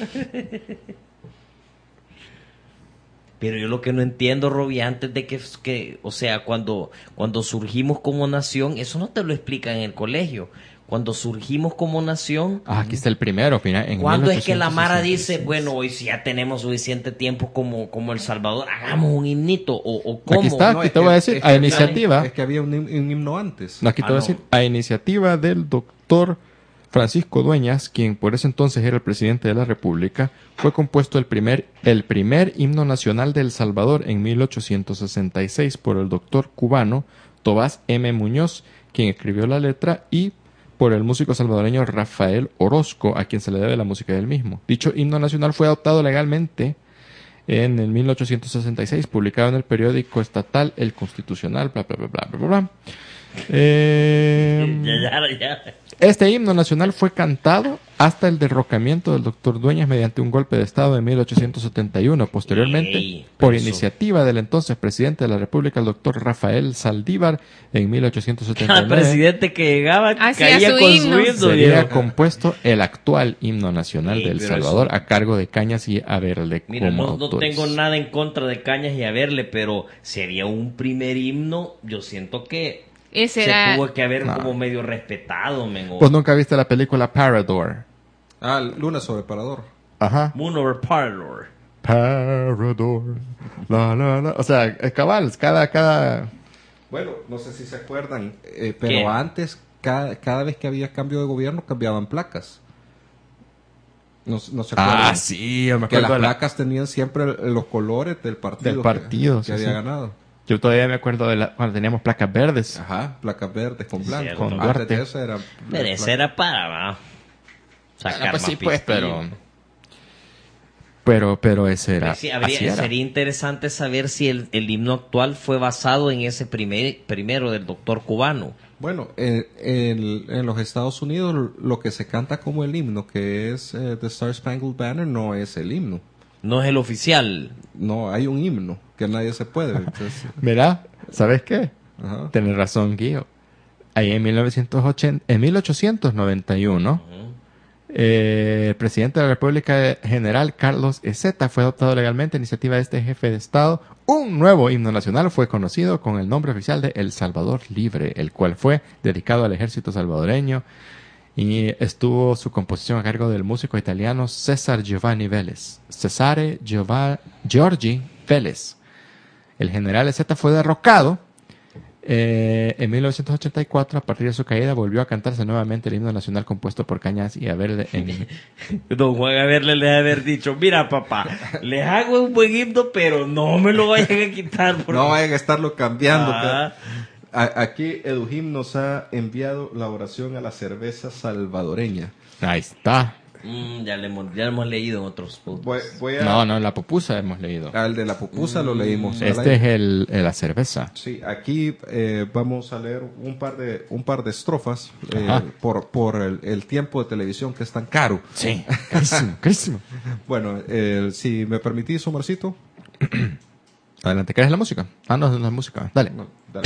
Pero yo lo que no entiendo, Robbie, antes de que, que o sea, cuando, cuando surgimos como nación, eso no te lo explican en el colegio. Cuando surgimos como nación, Ah, aquí está el primero. Final, en ¿cuándo es que la Mara mil ochocientos sesenta y seis. dice, bueno, hoy sí ya tenemos suficiente tiempo como, como El Salvador, hagamos un himnito? ¿O, o cómo? Aquí está, aquí es te que- voy a decir, es a que- iniciativa. Es que había un, him- un himno antes. No, aquí te Ah, voy a no. decir, a iniciativa del doctor Francisco Dueñas, quien por ese entonces era el presidente de la República, fue compuesto el primer, el primer himno nacional de El Salvador en mil ochocientos sesenta y seis por el doctor cubano Tomás M. Muñoz, quien escribió la letra, y por el músico salvadoreño Rafael Orozco, a quien se le debe la música del mismo. Dicho himno nacional fue adoptado legalmente en el mil ochocientos sesenta y seis, publicado en el periódico estatal El Constitucional, bla, bla, bla, bla, bla, bla, bla. Eh, Ya, ya, ya. este himno nacional fue cantado hasta el derrocamiento del doctor Dueñas mediante un golpe de Estado en mil ochocientos setenta y uno. Posteriormente, Ey, por pero eso- iniciativa del entonces presidente de la República, el doctor Rafael Saldívar, en mil ochocientos setenta y Cada nueve, presidente que llegaba Hacía caía su con himno. su himno. sería viejo. compuesto el actual himno nacional Sí, de El pero Salvador eso- a cargo de Cañas y Averle Mira, como no, no autores. tengo nada en contra de Cañas y Averle, pero sería un primer himno, yo siento que Ese se era... tuvo que haber No. como medio respetado, men. o Pues nunca viste la película Parador. Ah, Luna sobre Parador. Ajá. Moon over Parlor. Parador. La, la, la. O sea, es cabal, cada, cada... Bueno, no sé si se acuerdan, eh, pero ¿Qué? antes, cada, cada vez que había cambio de gobierno, cambiaban placas. No, no se acuerdan. Ah, sí, yo me Que las acuerdo de la- placas tenían siempre los colores del partido, Del partido, que, sí, que había sí. ganado. Yo todavía me acuerdo de la, cuando teníamos placas verdes. Ajá, placas verdes con blanco. Cierto. Con Antes Duarte. de eso era... Pero ese era para, va. Sacar Ah, pues más sí, pues, pistillo. pero... Pero, pero ese era... Pues sí, habría- así era. sería interesante saber si el, el himno actual fue basado en ese primer, primero del doctor cubano. Bueno, en, en- en los Estados Unidos lo que se canta como el himno, que es eh, The Star Spangled Banner, no es el himno. No es el oficial. No, hay un himno que nadie se puede. Entonces, Mira, ¿sabes qué? ajá. Tienes razón, Guío. Ahí en, mil novecientos ochenta, en mil ochocientos noventa y uno, eh, el presidente de la República General, Carlos Ezeta, fue adoptado legalmente a iniciativa de este jefe de Estado. Un nuevo himno nacional fue conocido con el nombre oficial de El Salvador Libre, el cual fue dedicado al ejército salvadoreño y estuvo su composición a cargo del músico italiano César Giovanni Vélez. Cesare Giova- Giorgi Vélez. El general Ezeta fue derrocado eh, en mil novecientos ochenta y cuatro. A partir de su caída volvió a cantarse nuevamente el himno nacional compuesto por Cañas y Averle en... Don Juan Averle le ha de haber dicho, mira papá, les hago un buen himno, pero no me lo vayan a quitar. porque-". No vayan a estarlo cambiando. Ah. que- A- aquí Edujim nos ha enviado la oración a la cerveza salvadoreña. Ahí está. Mm, ya, le hemos, ya lo hemos leído en otros podcasts. Voy, voy a... No, no, la pupusa hemos leído. Al de la pupusa lo leímos. al Este aire. es el, el- la cerveza. Sí, aquí eh, vamos a leer un par de un par de estrofas eh, Ajá. por por el, el tiempo de televisión que es tan caro. Sí, carísimo, carísimo. Bueno, eh, si me permitís, Omarcito. Adelante, ¿qué es la música? Ah, no, no es la música. Dale. No, dale.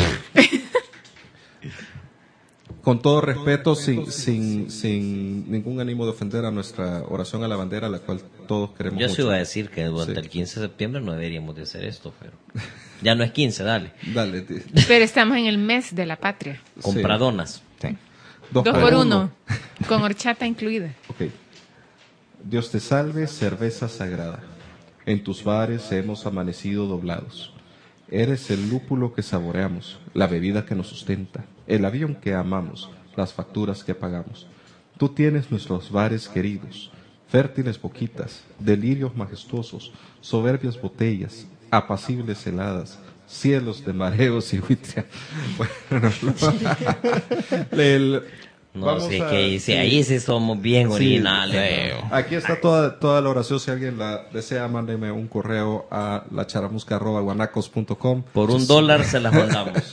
Con todo respeto, sin, sin, sin ningún ánimo de ofender a nuestra oración a la bandera, la cual todos queremos Yo sí mucho. iba a decir que durante Sí. el quince de septiembre no deberíamos de hacer esto, pero ya no es quince, dale. Dale. di- Pero estamos en el mes de la patria. Compradonas. Sí. Dos, Dos por por uno. uno. Con horchata incluida. Ok. Dios te salve, cerveza sagrada. En tus bares hemos amanecido doblados. Eres el lúpulo que saboreamos, la bebida que nos sustenta, el avión que amamos, las facturas que pagamos. Tú tienes nuestros bares queridos, fértiles boquitas, delirios majestuosos, soberbias botellas, apacibles heladas, cielos de mareos y buitres. Bueno, no. El- No vamos sé a- qué dice. sí. Ahí sí somos bien Sí, originales. feo. ¿no? Aquí está toda, toda la oración. Si alguien la desea, mándeme un correo a la charamusca arroba guanacos punto com. Por un dólar se las mandamos.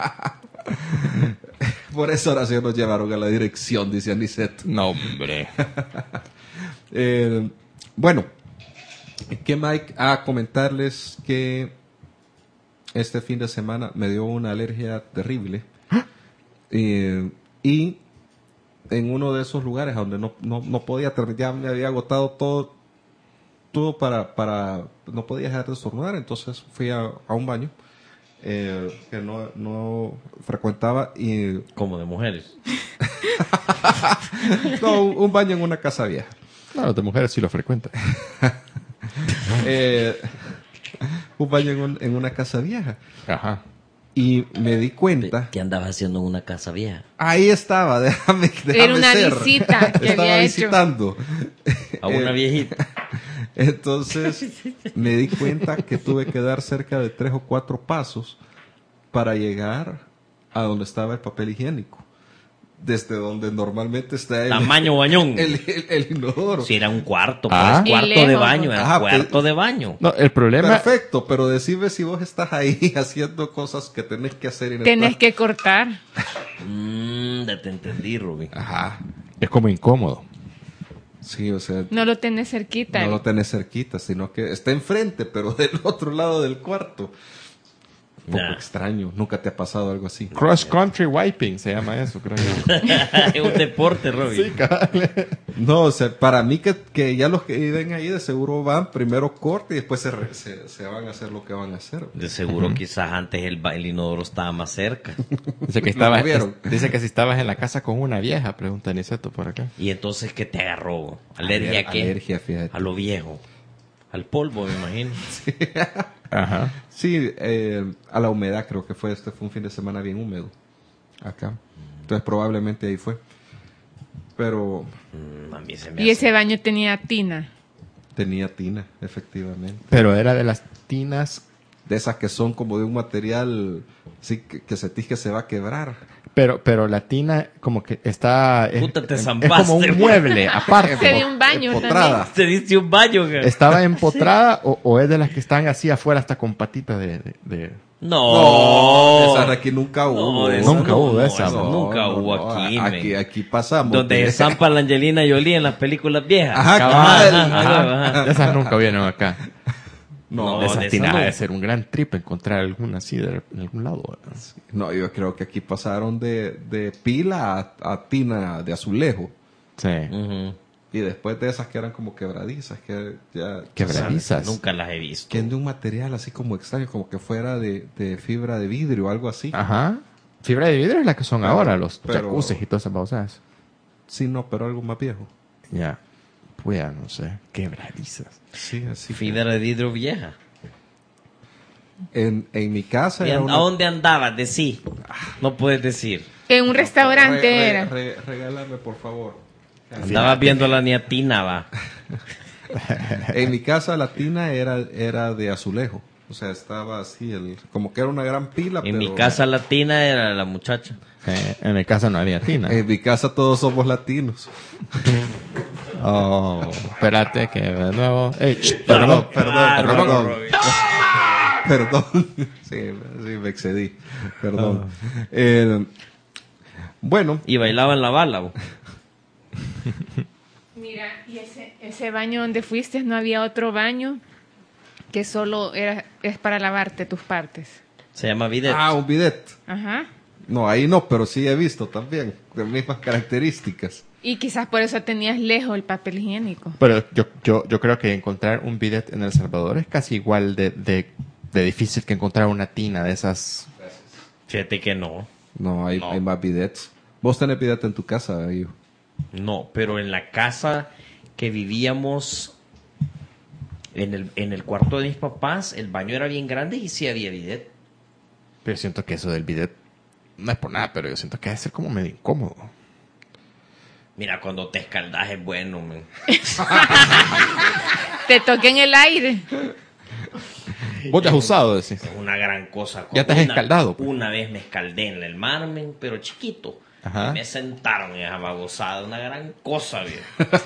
Por esa oración nos llevaron a la dirección, dice Anicet. No, hombre. Eh, bueno, que Mike a comentarles que este fin de semana me dio una alergia terrible. Eh, y en uno de esos lugares donde no, no, no podía terminar, ya me había agotado todo, todo para, para, no podía dejar de estornudar, entonces fui a, a un baño eh, que no, no frecuentaba y... Como de mujeres. No, un, un baño en una casa vieja. No, de mujeres sí lo frecuentan. Eh, un baño en, un- en una casa vieja. Ajá. Y me di cuenta... ¿Qué andabas haciendo en una casa vieja? Ahí estaba, déjame, déjame Era una ser. visita que Estaba había hecho. visitando. A una Eh, viejita. Entonces me di cuenta que tuve que dar cerca de tres o cuatro pasos para llegar a donde estaba el papel higiénico. Desde donde normalmente está el, Tamaño bañón. el, el- el inodoro. Si era un cuarto, Ah. pues, cuarto Y de lejos. baño, era Ajá, cuarto pues- de baño. No, el problema... Perfecto, pero decime si vos estás ahí haciendo cosas que tenés que hacer. Y no Tenés estás- que cortar. Mmm, ya te entendí, Rubí. Ajá. Es como incómodo. Sí, o sea, No lo tenés cerquita. no lo tenés cerquita, sino que está enfrente, pero del otro lado del cuarto. Un poco Nah. extraño. Nunca te ha pasado algo así. Cross country wiping se llama eso, creo yo. Es un deporte, Rubí. No, o sea, para mí que, que ya los que viven ahí de seguro van, primero corte y después se, re- se, se van a hacer lo que van a hacer. De seguro quizás antes el, ba- el inodoro estaba más cerca. Dice que, Lo estabas, movieron. dice que si estabas en la casa con una vieja, pregunta Niceto por acá. Y entonces, ¿qué te agarró? ¿Alergia a qué? Alergia, fíjate. A lo viejo. Al polvo, me imagino. Ajá. Sí, eh, a la humedad creo que fue. Este fue un fin de semana bien húmedo. Acá. Entonces probablemente ahí fue. Pero Mm, a mí se me Y hace- ese baño tenía tina. tenía tina, efectivamente. Pero era de las tinas, De esas que son como de un material sí, que, que sentís que se va a quebrar. pero, pero la tina como que está... Es, Puta, te es zampaste, como un güey. mueble, aparte. Se dio un baño Empotrada. Te diste un baño, güey. ¿Estaba empotrada o, o es de las que están así afuera hasta con patitas de... de- de- No. Esas de aquí nunca hubo. No, de esas Nunca no, hubo no, esas, esas no, nunca hubo aquí, Aquí, men. aquí pasamos. Donde de- zampa la Angelina Jolie en las películas viejas. Ajá, Cabal, cabal. ajá. ajá. De esas nunca vienen acá. No, No, de esas de esas tinas no. ha de ser un gran trip encontrar alguna así de, en algún lado. ¿verdad? no, yo creo que aquí pasaron de, de pila a, a tina de azulejo. Sí. Ujú. Y después de esas que eran como quebradizas, que ya... Quebradizas. Nunca las he visto. Que de un material así como extraño, como que fuera de, de fibra de vidrio o algo así. Ajá. Fibra de vidrio es la que son Pero- ahora, los pero- jacuzzis y todas esas babosadas. Sí, no, pero algo más viejo. Ya. Pues ya no sé. Quebradizas. Sí, así. que- Fibra de vidrio vieja. En, en mi casa ¿Y era an- una... ¿A dónde andabas? Decí. No puedes decir. En un restaurante Re- re- era. re- regálame, por favor. Andabas viendo a la niatina, va. En mi casa la tina era, era de azulejo. O sea, estaba así, el, como que era una gran pila. En mi pero- casa latina era la muchacha. Eh, en mi casa no había tina. En mi casa todos somos latinos. Oh, espérate que de nuevo. Ey, ch, Perdón, perdón. perdón, Ah, perdón. no, Robin. Perdón. Sí, sí, me excedí. Perdón. Eh, bueno, Y bailaba en la bala. bo. Mira, y ese, ese baño donde fuiste, no había otro baño que solo era, es para lavarte tus partes. Se llama bidet. ah, un bidet. Ajá. No, ahí no, pero sí he visto también, de mismas características. Y quizás por eso tenías lejos el papel higiénico. Pero yo, yo, yo creo que encontrar un bidet en El Salvador es casi igual de, de, de difícil que encontrar una tina de esas. Fíjate que no. No, hay, No. hay más bidets. Vos tenés bidet en tu casa, hijo. No, pero en la casa que vivíamos, en el, en el cuarto de mis papás, el baño era bien grande y sí había bidet. Pero yo siento que eso del bidet no es por nada, pero yo siento que debe ser como medio incómodo. Mira, cuando te escaldas es bueno, man. Te toqué en el aire. ¿Vos te has usado? Decís? Es una gran cosa. ¿Ya te has Una- escaldado, pues? Una vez me escaldé en el mar, men, pero chiquito. Ajá. Y me sentaron en esa babosada. Una gran cosa, viejo.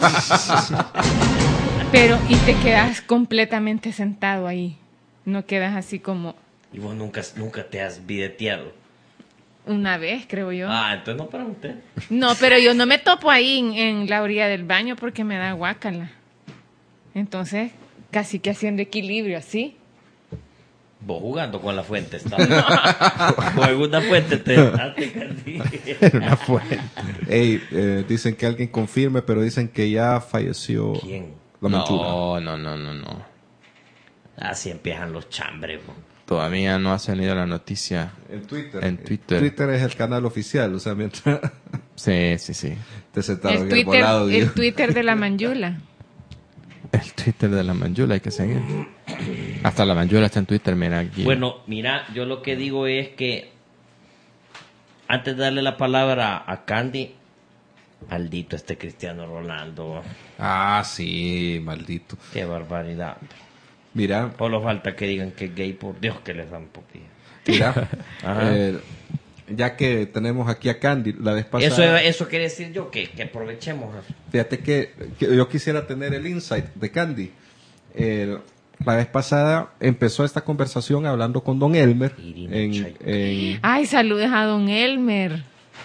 Pero, y te quedas completamente sentado ahí. No quedas así como Y vos nunca, nunca te has bideteado. una vez, creo yo. Ah, entonces no para usted. No, pero yo no me topo ahí en, en la orilla del baño porque me da guácala. Entonces, casi que haciendo equilibrio, así. Vos jugando con la fuente, está. Con alguna fuente te dejaste, Candy. Era una fuente. Ey, eh, dicen que alguien confirme, pero dicen que ya falleció. ¿Quién? La Manchura. No, no, no, no, no. Así empiezan los chambres, po. Todavía no ha salido la noticia. En Twitter. En Twitter. Twitter es el canal oficial, o sea, mientras Sí, sí, sí. te sentaron El bien Twitter, volado. el Dios. Twitter de la Manjula. El Twitter de la Manjula hay que seguir. Hasta la Manjula está en Twitter, mira aquí. Bueno, mira, yo lo que digo es que antes de darle la palabra a Candy, maldito este Cristiano Ronaldo. Ah, sí, maldito. Qué barbaridad. Mira, Solo falta que digan que es gay, por Dios que les dan popilla. mira, Ajá. eh, ya que tenemos aquí a Candy, la vez pasada. Eso, eso quiere decir yo que, que aprovechemos. Fíjate que, que yo quisiera tener el insight de Candy. Eh, la vez pasada empezó esta conversación hablando con Don Elmer. Irina En, Chayco. en- Ay, saludes a don Elmer.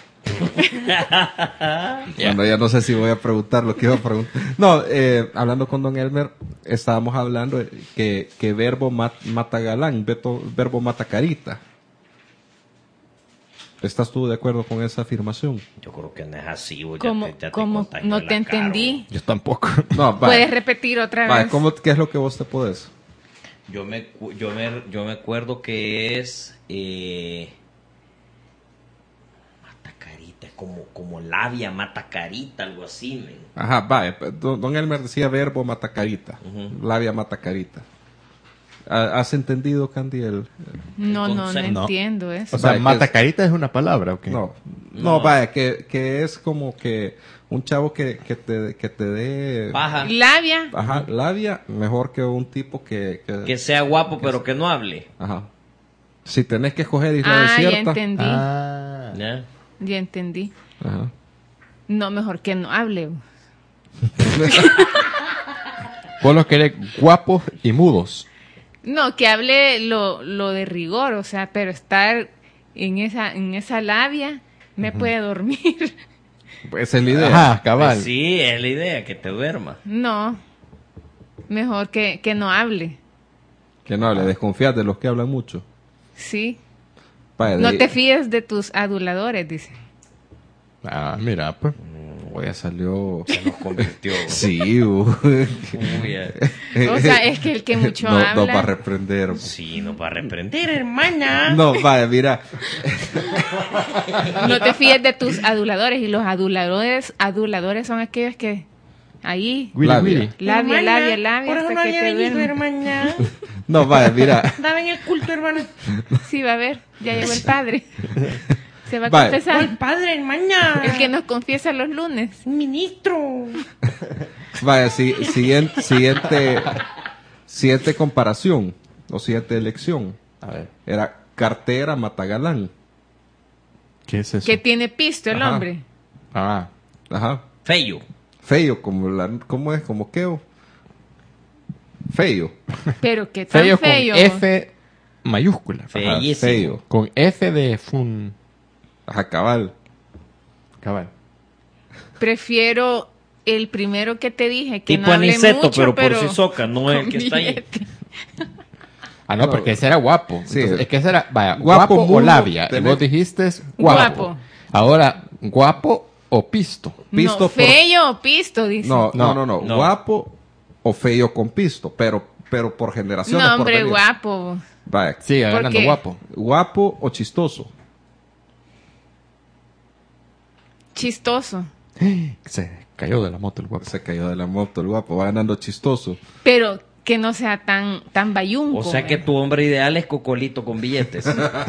Bueno, ya no sé si voy a preguntar lo que iba a preguntar. No, eh, hablando con Don Elmer, estábamos hablando de que, que verbo mat- mata galán, veto- verbo mata carita. ¿Estás tú de acuerdo con esa afirmación? Yo creo que no es así. vos ya ¿Cómo? te- ya te ¿Cómo? contagió No la te cara, entendí. Yo tampoco. No, ¿Puedes vaya, repetir otra vaya, vez? ¿cómo- ¿qué es lo que vos te podés? vos. Yo me, cu- yo me, yo me acuerdo que es eh, mata carita, es como, como labia mata carita, algo así, men. Ajá, vaya, don, don Elmer decía verbo mata carita, Ujú. labia mata carita. ¿Ha- ¿Has entendido, Candy, el...? No, no, no concepto. No. entiendo eso. O sea, Vaya, que mata es- carita es una palabra, ¿o qué? No, no, No. vaya, que, que es como que un chavo que, que te, que te dé... Baja. Labia. Ajá, labia, mejor que un tipo que... que- Que sea guapo, pero que no hable. Ajá. Si tenés que escoger Isla Ah, ya Desierta... entendí. Ah. ¿Ya? Ya entendí. Ajá. No, mejor que no hable. Vos los querés guapos y mudos. No, que hable lo, lo de rigor, o sea, pero estar en esa, en esa labia me puede dormir. Esa es la idea. Ajá, cabal. Pues sí, es la idea, que te duerma. No, mejor que, que no hable. Que no, le desconfías de los que hablan mucho. Sí. Vaya, No de- te fíes de tus aduladores, dice. Ah, mira, pues. Oye, salió... Se nos convirtió. Sí, uh. Uy, eh. O sea, es que el que mucho no, habla. no va a reprender. Sí, nos va a reprender, hermana. No, vaya, mira. No te fíes de tus aduladores. Y los aduladores, aduladores son aquellos que ahí, Willy, Labia. Willy. labia, Hermana, labia, labia, por eso hasta no que había te venido, duermes. hermana. No, vaya, mira. Estaba en el culto, hermana. Sí, va a ver, ya llegó el padre. Se va a Vale. confesar. El padre, hermana. El que nos confiesa los lunes. Ministro. Vaya, si- siguiente, siguiente, siguiente comparación o siguiente elección. A ver. Era cartera matagalán. ¿Qué es eso? Que tiene pisto el Ajá. hombre. Ah. Ajá. Feyo. Feo, como la, ¿cómo es? Como queo. Feo. Pero qué tan Feo feo. con F mayúscula. Ajá, Bellísimo. feo. Con F de fun. Ajá, cabal. Cabal. Prefiero el primero que te dije, que Tipo no hable Aniceto, mucho, pero por si soca, no es el con que está ahí. billete. Ah, no, porque ese era guapo. Sí. Entonces, es que ese era, vaya, Guapo, guapo, o mudo, labia. Y tenés- vos dijiste guapo. Guapo. Ahora, guapo o pisto. Pisto No, por- feo o pisto, dice. No, no, no, no, No. Guapo o feo con pisto, pero, pero por generaciones. No, por hombre, venir. guapo. Vaya. Sigue ¿Por ganando qué? guapo. Guapo o chistoso. Chistoso. Se cayó de la moto el guapo. Se cayó de la moto el guapo, va ganando chistoso. Pero que no sea tan, tan bayunco. O sea que tu hombre ideal es Cocolito con billetes.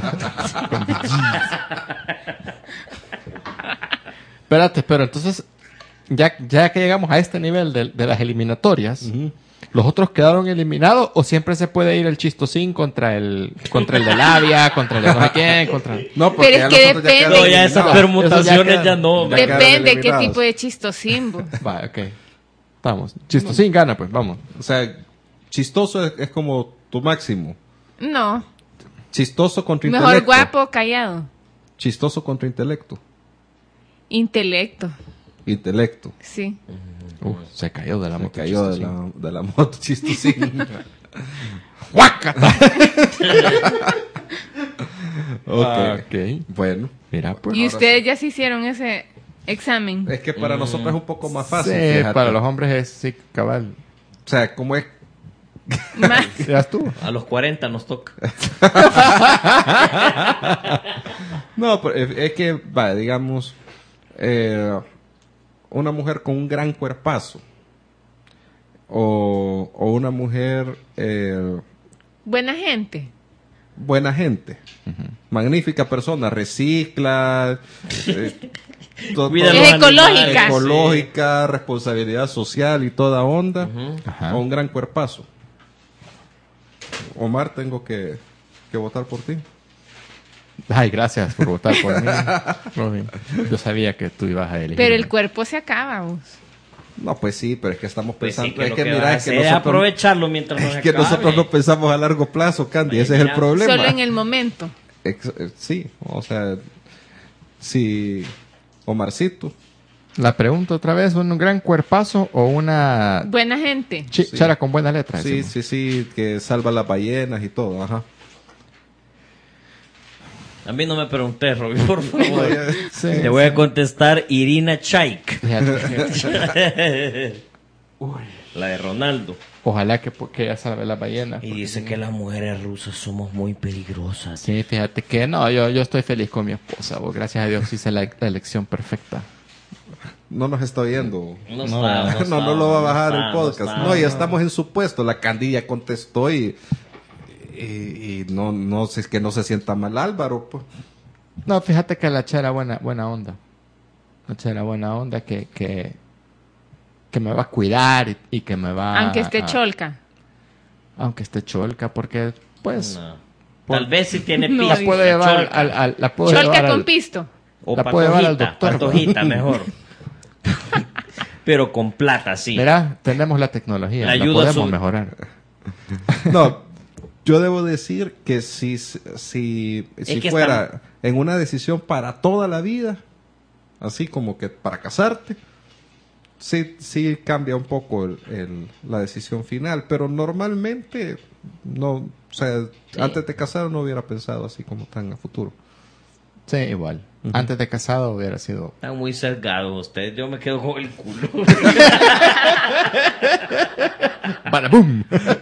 Espérate, pero entonces, ya, ya que llegamos a este nivel de, de las eliminatorias, ¿los otros quedaron eliminados o siempre se puede ir el chistosín contra el contra el de labia, contra el de no sé quién, contra el... No, Pero es ya que los otros ya depende. quedaron No, ya esas eliminados. permutaciones Eso ya ya no. ya quedaron Depende qué eliminados. tipo de chistosimbo. Va, ok. Vamos. Chistosín gana, pues, vamos. O sea, chistoso es, es como tu máximo. No. Chistoso contra Mejor intelecto. guapo, callado. Chistoso contra intelecto. Intelecto. Intelecto. Sí. Uf, se cayó de la Se moto. cayó de Chistosín. la, de la moto chistosín. ¡Guácata! Ok. Ah, ok. Bueno. Mira, pues. ¿Y ahora ustedes ya se hicieron ese examen? Es que para nosotros es un poco más fácil. Sí, fíjate. para los hombres es sí, cabal. O sea, como es. Más. Ya estuvo. A los cuarenta nos toca. No, pero es, es que, va, digamos, eh, una mujer con un gran cuerpazo. O, o una mujer eh, Buena gente. buena gente. Magnífica persona. Recicla. eh, to- Cuida todo- los Es ecológica. ecológica, responsabilidad social y toda onda. Ajá. O un gran cuerpazo. Omar, tengo que, que votar por ti. Ay, gracias por votar por mí, Robin. Yo sabía que tú ibas a elegir. Pero el cuerpo se acaba, vos. No, pues sí, pero es que estamos Pues pensando. sí, que es lo que, que mira, vas a es que hacer es nosotros, aprovecharlo mientras nos es que acabe. nosotros no pensamos a largo plazo, Candy. Oye, Ese es el mira, problema. Solo en el momento. Ex- eh, sí, o sea, si Omarcito. La pregunta otra vez, ¿un gran cuerpazo o una Buena gente. chi- Sí. chara con buena letra? Sí, decimos? sí, sí, que salva las ballenas y todo, ajá. A mí no me pregunté, Robin, por favor. Sí, Te voy a contestar Irina Chaik. Fíjate. La de Ronaldo. Ojalá que, que ella salve la ballena. Y dice que las mujeres rusas somos muy peligrosas. Sí, fíjate que no, yo, yo estoy feliz con mi esposa. Vos, gracias a Dios hice la, la elección perfecta. No nos está oyendo. No, No, está, No, no, lo va a bajar está, el podcast. está. No, ya estamos en su puesto. La Candy ya contestó y, y, y no, no sé, es que no se sienta mal Álvaro, pues. No, fíjate que la chera buena, buena onda. La chera buena onda que, que, que me va a cuidar y, y que me va Aunque esté a- cholca. Aunque esté cholca, porque pues No. Por- Tal vez si tiene No, pisto. la puedo llevar cholca. al, al- la puedo Cholca llevar con al- pisto. O la puedo llevar al patojita, doctor. patojita mejor. Pero con plata, sí. Mira, tenemos la tecnología, La la, ayuda podemos su- mejorar. No, yo debo decir que si, si, si que fuera está- en una decisión para toda la vida, así como que para casarte, sí, sí cambia un poco el- el- la decisión final, pero normalmente no, o sea, antes de casar no hubiera pensado así como tan a futuro. Sí, igual. Antes de casado hubiera sido... Están muy sesgados ustedes. Yo me quedo con el culo. ¡Barabum!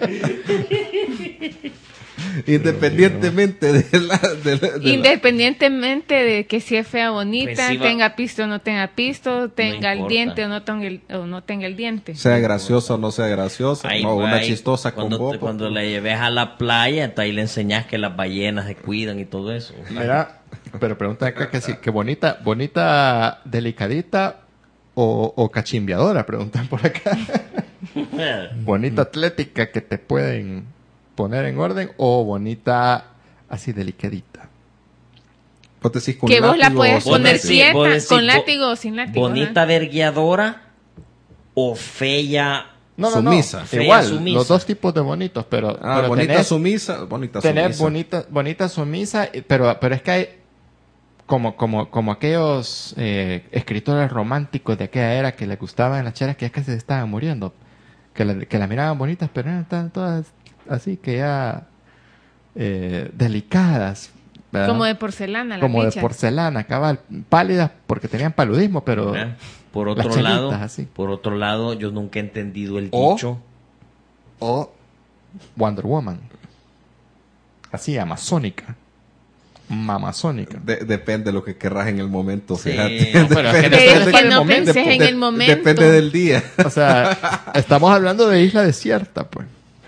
Independientemente de la... de la- de la- Independientemente de que si es fea o bonita, Pues sí va- tenga pisto o no tenga pisto, tenga el importa. diente o no tenga el, o no tenga el diente. sea graciosa o no sea graciosa, Ahí, o una ahí, chistosa cuando, con te- bobo. cuando la lleves a la playa, entonces ahí le enseñas que las ballenas se cuidan y todo eso. Mira, pero pregunta acá que sí, que bonita, bonita, delicadita o, o cachimbiadora, preguntan por acá. Bonita atlética que te pueden poner en orden o bonita así delicadita. Vos decís con Que vos la látigo puedes o sin poner látigo. quieta, vos decís, con bo- látigo o sin látigo. Bonita ajá. vergueadora o fea. No, no, no. Sumisa. Fea, Igual, sumisa. los dos tipos de bonitos, pero, Ah, pero bonita tenés- sumisa, bonita tener sumisa. bonita, bonita sumisa, eh, pero, pero es que hay como, como, como aquellos eh, escritores románticos de aquella era que les gustaban las cheras que ya casi se estaban muriendo, que, la- que las miraban bonitas, pero eran tan- todas así que ya eh, delicadas, ¿verdad? Como de porcelana, la Como de bicha. porcelana, cabal, pálidas porque tenían paludismo, pero ¿verdad? Por las otro chelitas, lado, así. por otro lado, yo nunca he entendido el O- dicho. o Wonder Woman, así amazónica, mamazónica. De- depende de lo que querrás en el momento, Sí, fíjate. no, pero es que Pero es depende que del no momento, pensés en De- el momento. Depende del día. O sea, estamos hablando de isla desierta, pues.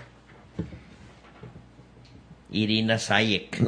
Irina Sayek.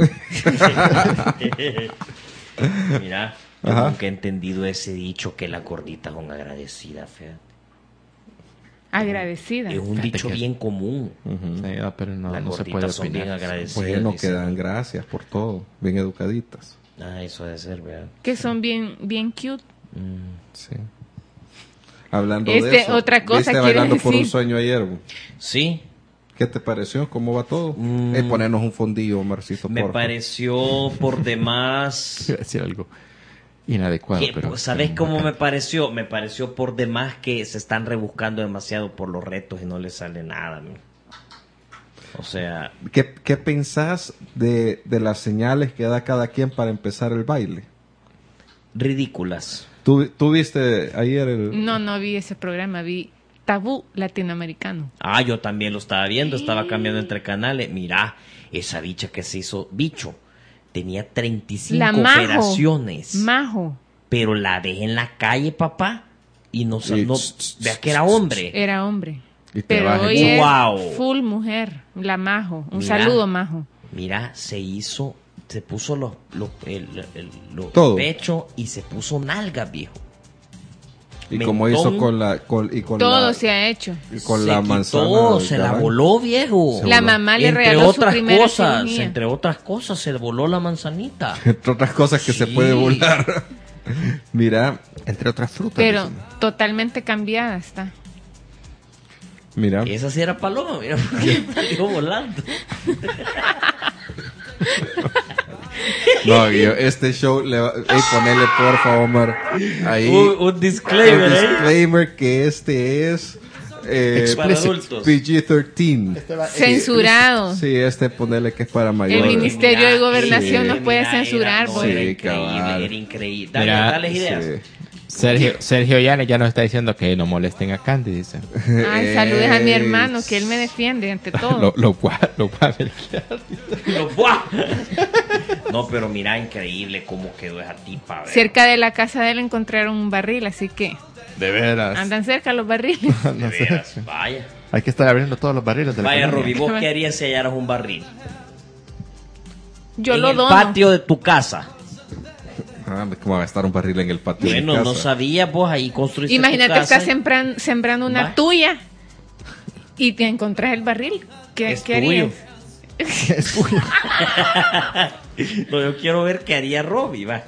Mira, yo Ajá. nunca he entendido ese dicho que las gorditas son agradecidas, fíjate. Agradecida. Es un Fíjate dicho que- bien común. Sí, ah, pero no, Las no se gorditas puede son bien opinar. agradecidas. Bueno, dice. que dan gracias por todo. Bien educaditas. Ah, eso debe ser, ¿verdad? Que son bien, bien cute. Sí. Hablando Este, de eso. otra cosa ¿viste quiere Bailando por un decir. sueño ayer? güey? Sí, ¿Qué te pareció? ¿Cómo va todo? Mm. Eh, ponernos un fondillo, Marcito, me porfa. pareció por demás. Iba a decir algo inadecuado, que, pero... pues, ¿sabes pero cómo me bacán. pareció? Me pareció por demás que se están rebuscando demasiado por los retos y no les sale nada. ¿no? O sea, ¿Qué, qué pensás de, de las señales que da cada quien para empezar el baile? ridículas. ¿Tú, tú viste ayer el...? No, no vi ese programa, vi Tabú Latinoamericano. Ah, yo también lo estaba viendo, estaba cambiando entre canales. Mira, esa bicha que se hizo, bicho, tenía treinta y cinco La Majo. operaciones. Majo. Pero la dejé en la calle, papá, y no, Y no tss, tss, vea que era hombre. Era hombre. Y te Pero bajas. hoy es Wow. full mujer, la Majo. Un Mira. saludo, Majo. Mira, se hizo, se puso los, los, el, el- los Todo. pechos y se puso nalgas, viejo. Y como mentón. hizo con la... Con, y con Todo la, se ha hecho. y con se la quitó, manzana. se de la Gabán. voló, viejo. Se La voló. mamá le Entre regaló otras su primera cosas, cirugía. entre otras cosas, se voló la manzanita. Entre otras cosas que se Sí. puede volar. Mira, entre otras frutas. Pero dicen. totalmente cambiada está. Mira, Esa sí era paloma, mira, porque salió volando. no, yo, este show, le va, ey, ponele por favor, Omar, ahí, Un, un disclaimer, un ¿eh? disclaimer que este es eh, Para adultos. P G trece. Censurado. Sí, este ponele que es para El mayores. Ministerio de Gobernación sí. nos puede Mira, censurar, Era, no, boy. era Sí, increíble, cabal. era increíble. Dale, Mira, dale ideas. Sí. Sergio, Sergio Llanes ya nos está diciendo que no molesten a Candy, dice. Ay, saludes a mi Eh, hermano, que él me defiende ante todo. Lo, lo cual, lo cual, Lo- ¡buah! No, pero mira, increíble cómo quedó esa tipa. ¿verdad? Cerca de la casa de él encontraron un barril, así que de veras. andan cerca los barriles. De No sé. veras, vaya. Hay que estar abriendo todos los barriles de la Vaya, economía. Roby, ¿vos qué harías si hallaras un barril? Yo en lo el dono. patio de tu casa. Ah, ¿cómo va a estar un barril en el patio de mi Bueno, no casa? sabías vos, ahí construiste Imagínate, tu casa. estás sembran- sembrando una Va. tuya y te encontrás el barril. ¿Qué, Es qué tuyo. harías? Es tuyo. No, yo quiero ver qué haría Roby, va.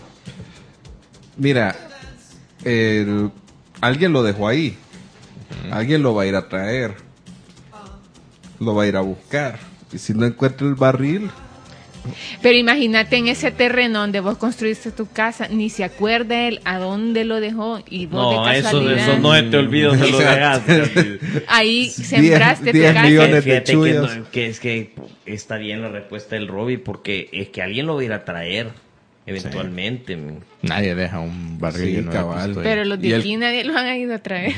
Mira, el- alguien lo dejó ahí. Alguien lo va a ir a traer. Lo va a ir a buscar. Y si no encuentra el barril, Pero imagínate en ese terreno donde vos construiste tu casa, ni se acuerda él a dónde lo dejó y vos No, de eso, casualidad. eso no se te olvida donde lo dejaste. Ahí sembraste diez tu casa. millones de Fíjate que, chuyas. no- que es que está bien la respuesta del Roby porque es que alguien lo va a ir a traer eventualmente. men. Nadie deja un barril Sí, lleno de cabal. pisto ahí. Pero los Y de el- aquí nadie los han ido a traer.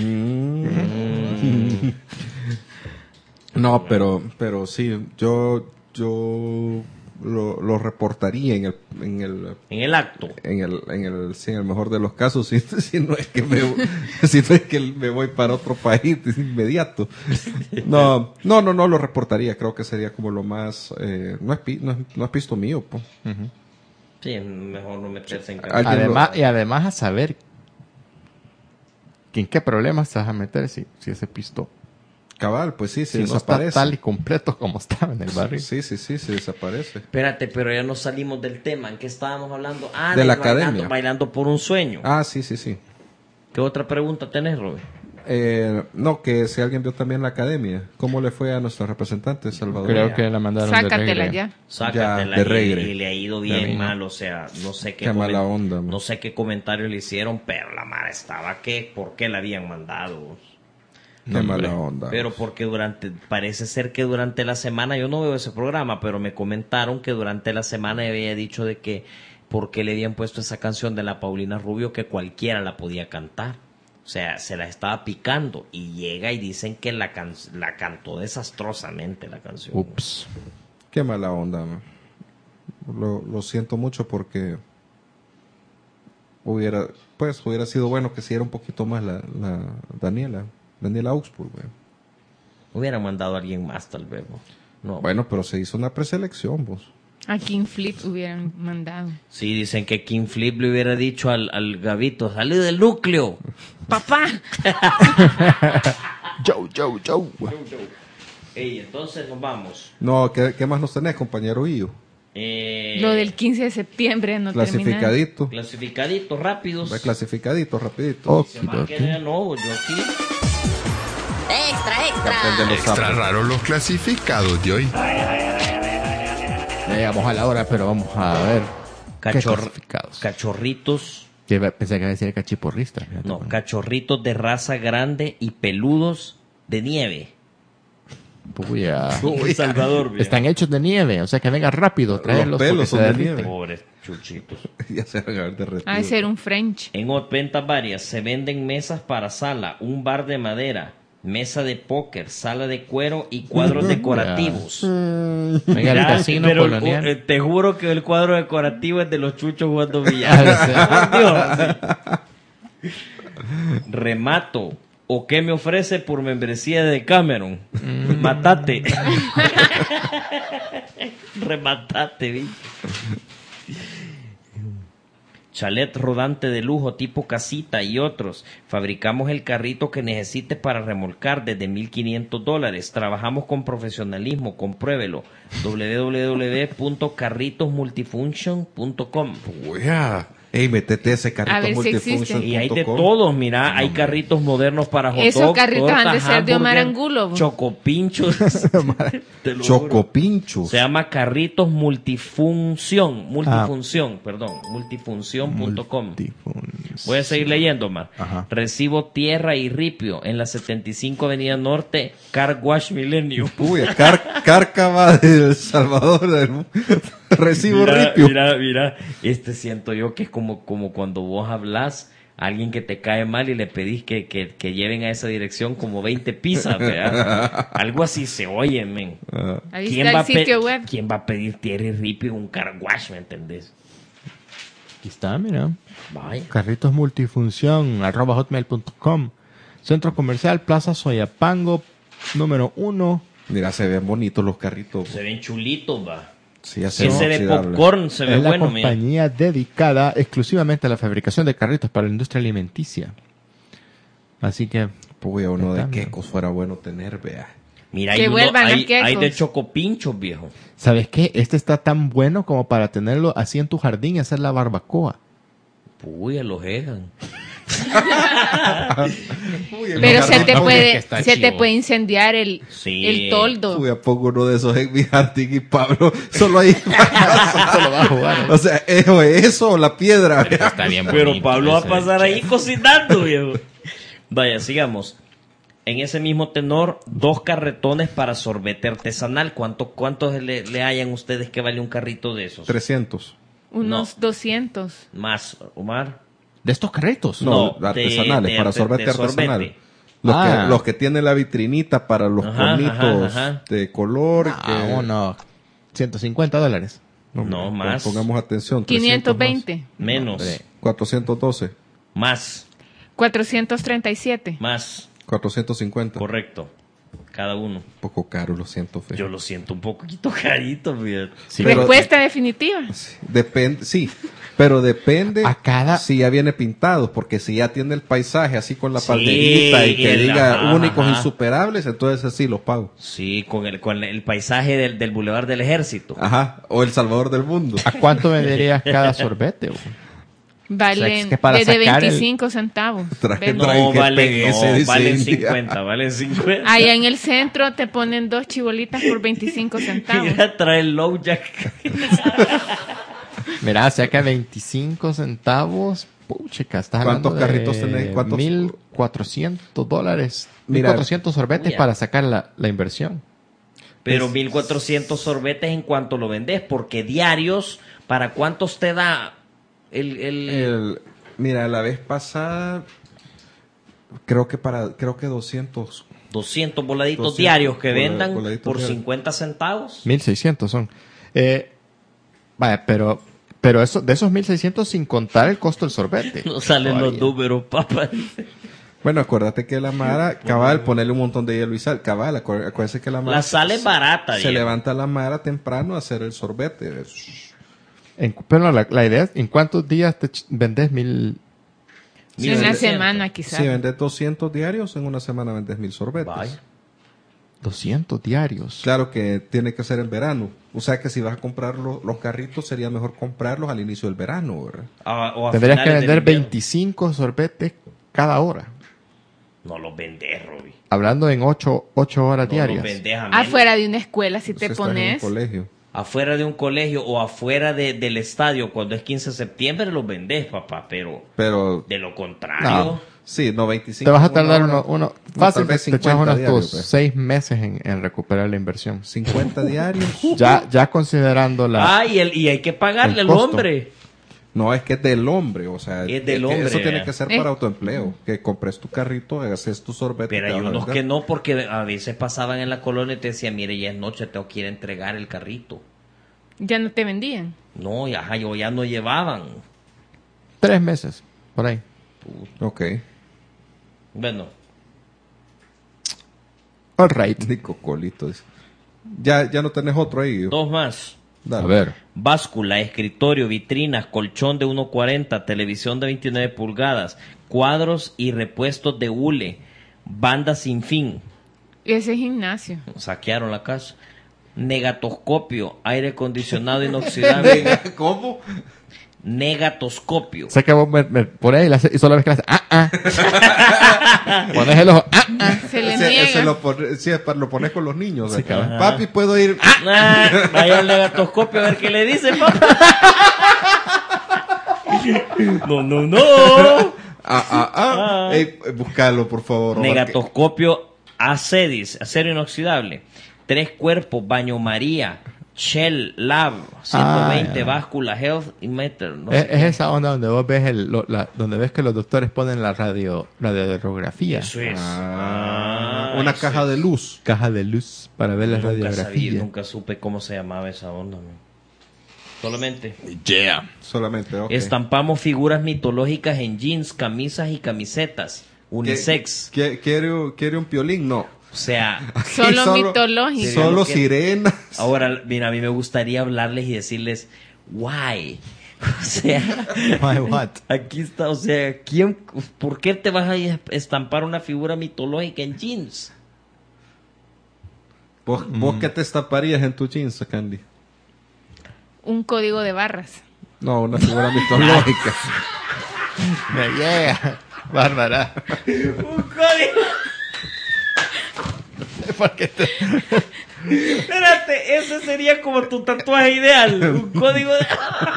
no, pero, pero sí, yo, yo lo, lo reportaría en el, en el, En el acto. en el, en el, sí, en el mejor de los casos, si, si no es que me, si no es que me voy para otro país de inmediato. No, no, no, no lo reportaría. Creo que sería como lo más, eh, no es, pi- no es, no es pisto mío, po. Sí, mejor no meterse en Alguien casa. Además, lo- y además a saber que en qué problemas te vas a meter si, si ese pisto Cabal, pues sí, se si no está desaparece. tal y completo como estaba en el barril. Sí, sí, sí, se desaparece. Espérate, pero ya no salimos del tema. ¿En qué estábamos hablando? Ah, De la bailando, academia. Bailando por un sueño. Ah, sí, sí, sí. ¿Qué otra pregunta tenés, Roby? Eh, no, que si alguien vio también la academia, ¿cómo le fue a nuestro representante Salvador? Creo que la mandaron de Sácatela regre. ya. Sácatela de y- regre. y, le ha ido Ya bien vino. mal, o sea, no sé qué, Qué mala onda, man. no sé qué comentarios le hicieron, pero la mara estaba que, ¿por qué la habían mandado? Qué mala onda. Pero porque durante, parece ser que durante la semana, yo no veo ese programa, pero me comentaron que durante la semana había dicho de que por qué le habían puesto esa canción de la Paulina Rubio que cualquiera la podía cantar. O sea, se la estaba picando y llega y dicen que la, can la cantó desastrosamente la canción. Ups. Qué mala onda. Man. Lo, lo siento mucho porque hubiera, pues, hubiera sido bueno que siguiera un poquito más la, la Daniela, Daniela Augsburg. güey. Hubieran mandado a alguien más, tal vez. ¿no? No. Bueno, pero se hizo una preselección, vos. A King Flip hubieran mandado. Sí, dicen que King Flip le hubiera dicho al, al Gavito, salí del núcleo. ¡Papá! Joe, Joe, Joe. Ey, entonces nos vamos. No, ¿qué, qué más nos tenés, compañero Illo? Eh, Lo del quince de septiembre no termina. Clasificadito. Clasificaditos, rápidos. Va Clasificadito, rapidito. Oh, Se más que ya no, yo aquí. Extra, extra. El de los Extra sapos. raro los clasificados de hoy. Ya llegamos a la hora, pero vamos a ver. Cachor- clasificados? cachorritos. Yo iba- pensé que iba a decir cachiporrista. fíjate, No, bueno. cachorritos de raza grande y peludos de nieve. Puya. El Salvador, viejo. Están hechos de nieve, o sea que venga rápido, traerlos. pelos porque son se de derriten. nieve. Pobres chuchitos. Ya se van a haber derretido. Ha de ser un French. En ventas varias se venden mesas para sala, un bar de madera, mesa de póker, sala de cuero y cuadros decorativos. Venga el Mira, casino pero, colonial. eh, te juro que el cuadro decorativo es de los chuchos jugando billar. Por Dios, sí. Remato. ¿O qué me ofrece por membresía de Cameron? Mm. Matate. Rematate, vi. Chalet rodante de lujo tipo casita y otros. Fabricamos el carrito que necesite para remolcar desde mil quinientos dólares. Trabajamos con profesionalismo, compruébelo. doble u doble u doble u punto carritos multifunction punto com. Wea. Ey, metete ese carrito A ver si multifunction existe. Y hay de punto com. todos, mira, hay carritos modernos para hot Esos dog, carritos han de tortas, ser de Omar hamburger, Angulo. Chocopinchos. Te lo juro. Chocopinchos. Se llama carritos multifunción, multifunción, perdón, multifunción punto com. Multifunción. Voy a seguir leyendo, Omar. Ajá. Recibo tierra y ripio en la setenta y cinco Avenida Norte, Car Wash Millennium. Uy, car Cárcava de El Salvador. Del... Recibo Mira, ripio. mira, mira, este siento yo que es como, como cuando vos hablas a alguien que te cae mal y le pedís que, que, que lleven a esa dirección como veinte pizzas, ¿verdad? Algo así se oye, men. Ahí ¿Quién está va, el a pe- sitio web. ¿Quién va a pedir tierra y ripio en un car wash, me entendés? Aquí está, mira. Vaya. Carritos multifunción, arroba hotmail punto com. Centro Comercial Plaza Soyapango, número uno. Mira, se ven bonitos los carritos. Se ven chulitos, va. Sí, ya se Ese ven de oxidables. popcorn se ve Es la bueno, mira. compañía dedicada exclusivamente a la fabricación de carritos para la industria alimenticia. Así que, Uy, uno de Está bien. quecos fuera bueno tener, vea. Mira, Que hay, uno- vuelvan hay, al quecos. hay de chocopinchos, viejo. ¿sabes qué? Este está tan bueno como para tenerlo así en tu jardín y hacer la barbacoa. Uy, los ejan. Pero se te carritos. puede, Que está se te chivo. puede incendiar el, Sí. el toldo. Uy, a poco uno de esos en mi jardín y Pablo solo ahí. Solo va a jugar. O sea, eso, eso o la piedra. vea. Está bien Pero bonito Pablo va a ese pasar ahí chef. cocinando, viejo. Vaya, sigamos. En ese mismo tenor, dos carretones para sorbete artesanal. ¿Cuánto, ¿Cuántos le, le hayan ustedes que vale un carrito de esos? trescientos. Unos doscientos. Más, Omar. ¿De estos carritos? No, No, de- artesanales, de para arte- sorbete de sorbete. artesanal. Los, Ah. que, los que tienen la vitrinita para los Ajá, conitos ajá, ajá. de color. Ah, que- uno. ciento cincuenta dólares. No, pon- más. Pongamos atención. quinientos trescientos veinte. Menos. Hombre. más. cuatrocientos doce. Más. cuatrocientos treinta y siete. Más. cuatrocientos cincuenta. Correcto. Cada uno. Un poco caro, lo siento, Fe. Yo lo siento un poquito carito, fíjate. Sí, Pero- Respuesta definitiva. Sí, depende, sí, pero depende A cada- si ya viene pintado, porque si ya tiene el paisaje así con la Sí, palmerita y que el- diga ajá, únicos ajá. insuperables, entonces así los pago. Sí, con el, con el paisaje del, del Boulevard del Ejército. Ajá, o El Salvador del Mundo. ¿A cuánto venderías cada sorbete? güey? Valen es que para desde sacar el- veinticinco centavos. Traje- Ven. No, Traen G P valen, S, no, dice valen India. cincuenta, valen cincuenta. Allá en el centro te ponen dos chibolitas por veinticinco centavos. Mira, trae el low jack. Mira, saca veinticinco centavos. Puchica, estás ¿Cuántos hablando de carritos tenés? ¿Cuántos? mil cuatrocientos dólares. Mira, mil cuatrocientos sorbetes mira. para sacar la, la inversión. Pero Es- mil cuatrocientos sorbetes en cuanto lo vendes, porque diarios, ¿para cuántos te da el... el- El- mira, la vez pasada creo que para creo que doscientos. doscientos voladitos doscientos diarios que vola- vendan voladitos por diarios. cincuenta centavos? mil seiscientos son. Eh, vaya, pero, pero eso, de esos mil seiscientos sin contar el costo del sorbete. No salen los Todavía. números, papá. Bueno, acuérdate que la Mara, cabal, ponerle un montón de hielo y sal, cabal, acu- acuérdate que la Mara La sal es barata, se Diego. levanta la Mara temprano a hacer el sorbete. En- pero la, la idea es, ¿en cuántos días te ch- vendes mil? En una mil semana quizás. Si vendes doscientos diarios, en una semana vendes mil sorbetes. Vaya. doscientos diarios. Claro que tiene que ser en verano. O sea que si vas a comprar lo- los carritos, sería mejor comprarlos al inicio del verano, ¿verdad? A- o a Tendrías que finales del vender invierno. veinticinco sorbetes cada hora. No los vendés, Roby. Hablando en ocho horas No diarias. los vendés a menos. Afuera de una escuela, si te Entonces, estás en un pones. colegio. Afuera de un colegio o afuera de- del estadio, cuando es quince de septiembre, los vendés, papá. Pero Pero de lo contrario... no, Sí, no, veinticinco. Te vas a en una tardar hora. uno, uno No, fácil, tal vez te echas cincuenta unos diarios, tus pues. seis meses en, en recuperar la inversión. cincuenta diarios. Ya, ya considerando la... Ah, y, el, y hay que pagarle el al costo. hombre. No, es que es del hombre, o sea, Es del que hombre, eso tiene vea. que ser Eh. para autoempleo, que compres tu carrito, haces tu sorbete. Pero te hay vas a unos vender. que no, porque a veces pasaban en la colonia y te decían, mire, ya es noche, tengo que ir a entregar el carrito. Ya no te vendían. No, ya, ajá, yo ya no llevaban. Tres meses, por ahí. Ok. Bueno, All right. Nico Colito dice. Ya, ya no tenés otro ahí. dos más. Dale. A ver. Báscula, escritorio, vitrinas, colchón de uno cuarenta, televisión de veintinueve pulgadas, cuadros y repuestos de hule, banda sin fin. Ese es gimnasio. Saquearon la casa. Negatoscopio, aire acondicionado inoxidable. ¿Cómo? Negatoscopio. Sé que vos me, me por ahí la haces y solo ves que la haces, ah, ah. Pones el ojo, ah, ah. Se le Ese- niega. ese lo, pone- sí, es para- lo pones con los niños. Sí, acá. cabrón. Papi, puedo ir. Ah, vaya al negatoscopio a ver qué le dice, papá. No, no, no. Ah, ah, ah. Ah. Ey, búscalo, por favor. Omar, Negatoscopio Acedis, acero inoxidable. Tres cuerpos, baño María, Shell Lab, ciento veinte, Ah, ya. báscula, Health y Meter. No Es, sé es qué. esa onda donde vos ves el, lo- la, donde ves que los doctores ponen la radio, radiografía, Eso es. Ah, Ah, una eso caja es. de luz. caja de luz para ver la Nunca sabía, radiografía. nunca supe cómo se llamaba esa onda. man. Solamente. Solamente, ok. Estampamos figuras mitológicas en jeans, camisas y camisetas. ¿Qué- Unisex. qué- ¿Quiere, quiere un piolín? No. O sea, Solo, Solo- mitológico. Sería Solo lo que- sirenas. ahora, mira, a mí me gustaría hablarles y decirles, why? O sea, Why what? aquí está, o sea, ¿quién, ¿por qué te vas a estampar una figura mitológica en jeans? ¿Vos, Mm. ¿Vos qué te estamparías en tu jeans, Candy? Un código de barras. No, una figura mitológica. Me llega. Bárbara. Un código. Porque te... Espérate, ese sería como tu tatuaje ideal. Un código de.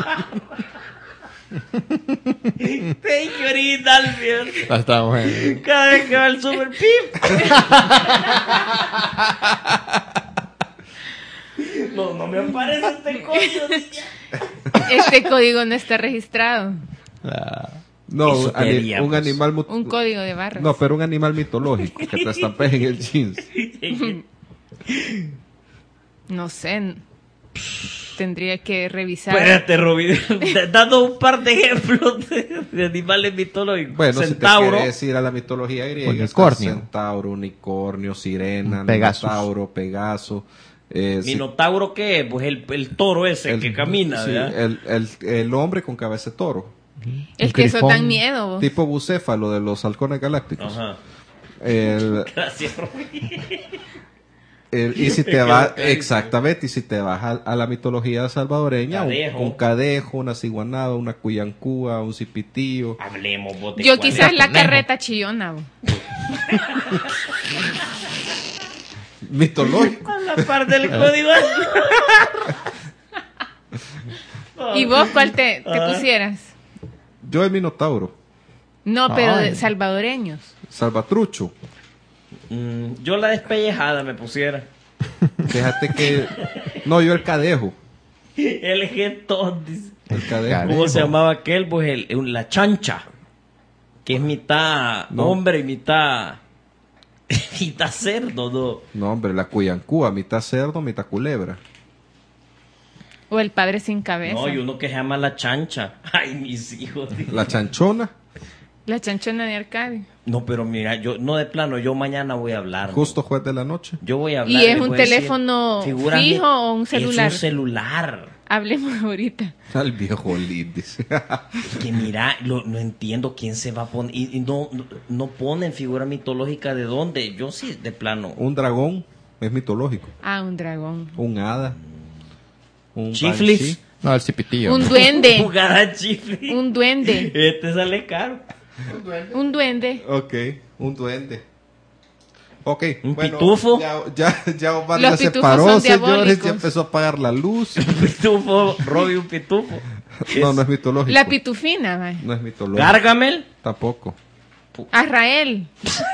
Thank you, original, bien. Ah, está bueno. Cada vez que va el super pip. No, no me aparece este código. niña. Este código no está registrado. Ah, No, Eso un, ani- queríamos. un animal... mut- Un código de barras. No, pero un animal mitológico que te estampes en el jeans. No sé. n- Tendría que revisar. Espérate, Robin. Dando un par de ejemplos de, de animales mitológicos. Bueno, Centauro. si te quieres ir a la mitología griega, está Unicornio. Centauro, unicornio, sirena, Pegasus. Minotauro, Pegaso. Eh, si- ¿Minotauro qué es? Pues el, el toro ese el- que camina, sí, ¿verdad? el, el, el hombre con cabeza de toro. Es Un que eso grifón. dan miedo. vos. Tipo bucéfalo de los halcones galácticos. Ajá. El, Gracias, Robin. el- y si te quedó vas, clarísimo. exactamente, y si te vas a, a la mitología salvadoreña, un, Cadejo. un cadejo, una ciguanada, una cuyancúa, un cipitío. Hablemos, vos de Yo cuál quizás es. la carreta chillona. vos. Mitológico. A la par del código. ¿Y vos cuál te, te Ah. pusieras? Yo el Minotauro. No, pero Ay. de salvadoreños. Salvatrucho. Mm, yo la despellejada me pusiera. Fíjate que... No, yo el cadejo. El getón, dice. El cadejo. Cadejo. ¿Cómo se llamaba aquel? Pues el, el- la chancha. Que es mitad No. hombre y mitad. mitad cerdo, ¿no? No, hombre, la cuyancúa, mitad cerdo, mitad culebra. O el padre sin cabeza. No, y uno que se llama la chancha. Ay, mis hijos. dice. La chanchona, La chanchona de Arcadio. No, pero mira, yo no de plano, yo mañana voy a hablar. ¿no? justo juez de la noche. Yo voy a hablar. ¿Y es les un voy a decir teléfono figuras fijo mi- o un celular? Es un celular. Hablemos ahorita. Al viejo Lidis. Es que mira, lo- no entiendo quién se va a poner. Y, y no, no, no ponen figura mitológica de dónde. Yo sí, de plano. Un dragón es mitológico. Ah, un dragón. Un hada. Un Chiflis. banshee. no, el cipitillo. Un duende. Jugar a chifle. Un duende. Este sale caro. Un duende. Ok, un duende. Ok, ¿Un bueno, pitufo? Ya, ya, ya Omar Los ya se pitufos paró, son señores, diabólicos. ya empezó a apagar la luz. Un pitufo, Robbie, un pitufo. No, no es mitológico. La pitufina, va. No es mitológico. Gargamel. Tampoco. Azrael.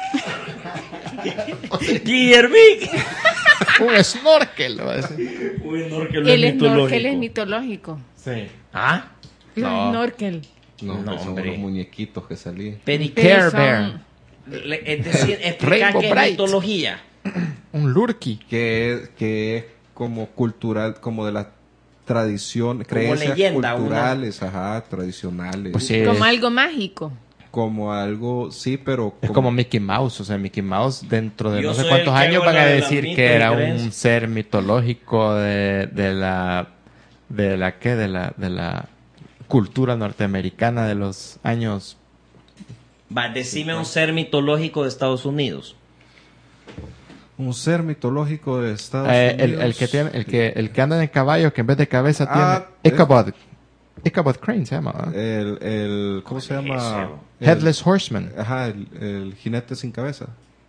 Guillermic. Un snorkel, lo va a decir. Un snorkel El es snorkel es mitológico. mitológico. Sí. ¿Ah? Los No. snorkel. No, No, pues son hombre. unos muñequitos que salían. Pedicure Care Son- Bear. Le- Es decir, explicar Rainbow qué es Bright. mitología. Un lurky. Que es, que es como cultural, como de la tradición, creencias leyenda, culturales, ajá, tradicionales. Pues sí. Como Es- algo mágico. Como algo, sí, pero Es como Mickey Mouse, o sea, Mickey Mouse dentro de Yo no sé soy cuántos el que años hago van a la de la decir mito que y era un creencia. ser mitológico de, de la de la qué de la de la cultura norteamericana de los años. Va, decime un ser mitológico de Estados Unidos. un ser mitológico de Estados Eh, el, Unidos. el que tiene el que el que anda en el caballo que en vez de cabeza Ah, tiene Ichabod Ichabod Crane se llama, ¿verdad? El, el, ¿cómo se llama? Eso. El- Headless Horseman. Ajá, el, el jinete sin cabeza.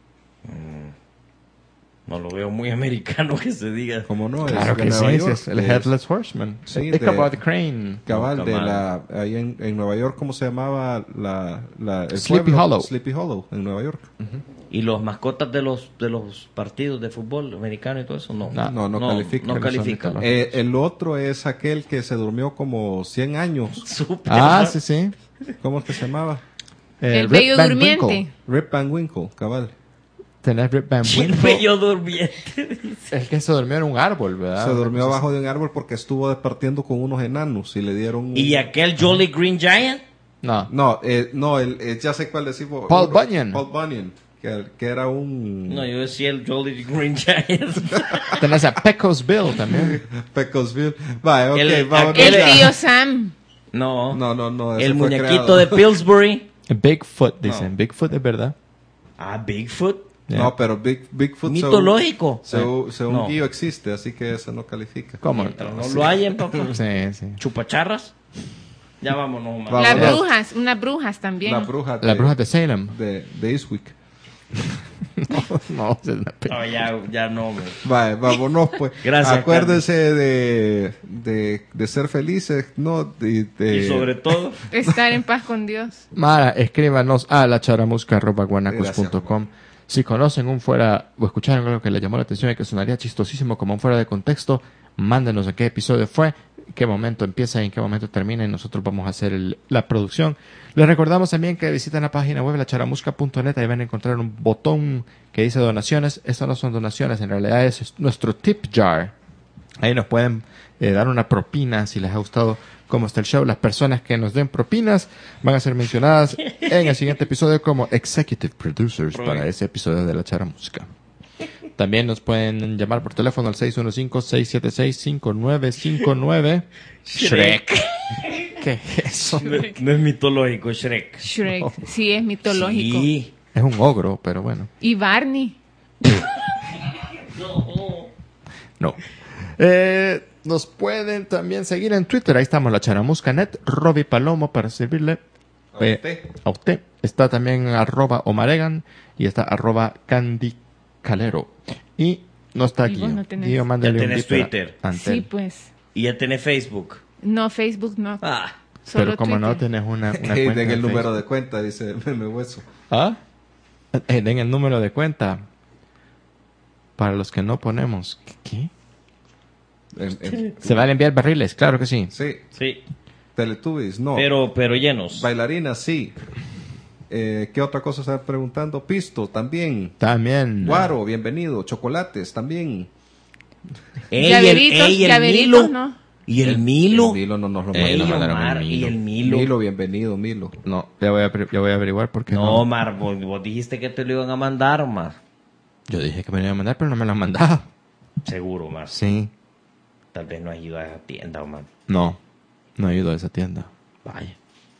No lo veo muy americano que se diga. ¿Cómo no? Claro Es de que Nueva sí, York, es el es Headless Horseman. Sí, de- Ichabod Crane. Cabal, Nunca de mal. la, ahí en, en Nueva York, ¿cómo se llamaba la, la el Sleepy pueblo? Hollow. Sleepy Hollow, en Nueva York. ¿Y los mascotas de los de los partidos de fútbol americano y todo eso? No, No, No, no califica. No No son califica. mitológicos. Eh, el otro es aquel que se durmió como cien años. Súper. Ah, sí, sí. ¿Cómo es que se llamaba? El Rip bello Van durmiente. Winkle. Rip Van Winkle, cabal. Tenés Rip Van El Winkle. bello durmiente. El que se durmió en un árbol, ¿verdad? Se durmió Entonces, abajo de un árbol porque estuvo departiendo con unos enanos y le dieron... un- ¿Y aquel Jolly Green Giant? No. No, eh, no, el, eh, ya sé cuál decimos. Paul Bunyan. Paul Bunyan, que, que era un... No, yo decía el Jolly Green Giant. Tenés a Pecos Bill también. Pecosville. Vale, ok, El- vamos aquel- El ya. tío Sam. No. No, no, no. ese El fue muñequito creado. de Pillsbury. Bigfoot, dicen. Bigfoot es verdad. Ah, Bigfoot. No, pero Big, Bigfoot... Mitológico. Según, según No. Guillo existe, así que eso no califica. ¿Cómo? Mientras no lo hayan, papá. Sí, sí. Chupacharras. Ya vámonos, man. Vamos. Las Vámonos. brujas, unas brujas también. La bruja de, Las brujas de Salem. de, de Eastwick. No, es una pe- No, ya, ya no, man. Vale, vámonos pues. Gracias, Acuérdense de, de, de ser felices, ¿no? De, de- Y sobre todo, Estar en paz con Dios. Mara, escríbanos a la charamusca arroba guanacos punto com. Si conocen un fuera o escucharon algo que les llamó la atención y que sonaría chistosísimo como un fuera de contexto, mándenos en qué episodio fue, en qué momento empieza y en qué momento termina y nosotros vamos a hacer el- la producción. Les recordamos también que visiten la página web la charamusca punto net, ahí van a encontrar un botón que dice donaciones. Estas no son donaciones, en realidad es nuestro tip jar. Ahí nos pueden eh, dar una propina si les ha gustado cómo está el show. Las personas que nos den propinas van a ser mencionadas en el siguiente episodio como executive producers para ese episodio de La Charamusca. También nos pueden llamar por teléfono al seis uno cinco, seis siete seis, cinco nueve cinco nueve. Shrek. ¿Qué es eso? no, no es mitológico, Shrek. Shrek. Sí, es mitológico. Sí. Es un ogro, pero bueno. Y Barney. No. Eh, nos pueden también seguir en Twitter. Ahí estamos, la Charamusca Net. Robbie Palomo para servirle. A Eh, usted. a usted. Está también arroba Omaregan y está arroba Candy Calero. Y no está Y aquí. vos no tenés. Guillo, mándale Ya un tenés Twitter a Twitter. Antel. Sí, pues. Y ya tenés Facebook. No, Facebook no. Ah, Solo Pero como no Twitter. tenés una, una Y cuenta den de el número Facebook. de cuenta, dice Meme Hueso. ¿Ah? Eh, den el número de cuenta. Para los que no ponemos. ¿Qué? En- en- ¿Se van a enviar barriles? Claro que sí. sí. sí. Teletubbies, no. Pero, pero llenos. Bailarinas, sí. Eh, ¿Qué otra cosa están preguntando? Pisto, también. También. Guaro, bienvenido. Chocolates, también. Ey, el- Llaveritos, ey, el llaveritos, Milo. ¿no? Y el Milo. El Milo no nos lo Ey, mandó. Ey, no mandaron Omar, el y Milo. el Milo. Milo, bienvenido, Milo. No, ya voy a, ya voy a averiguar por qué No, no. Omar, vos, vos dijiste que te lo iban a mandar, Omar. Yo dije que me lo iban a mandar, pero no me lo han mandado. Seguro, Omar. Sí. Tal vez no has ido a esa tienda, Omar. No, no he ido a esa tienda. Vaya.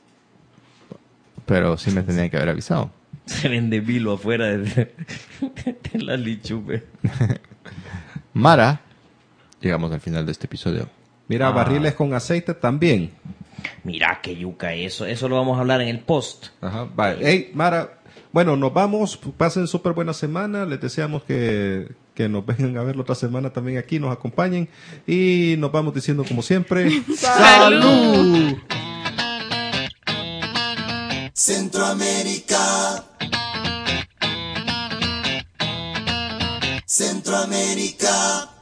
Pero sí me tenían que haber avisado. Se vende Milo afuera de, de la lichupe. Mara, llegamos al final de este episodio. Mira, Ah. barriles con aceite también. Mira qué yuca eso. Eso lo vamos a hablar en el post. Ajá, vale. Hey, Mara, bueno, nos vamos. Pasen súper buena semana. Les deseamos que, que nos vengan a ver la otra semana también aquí, nos acompañen. Y nos vamos diciendo como siempre. ¡Salud! Centroamérica. Centroamérica.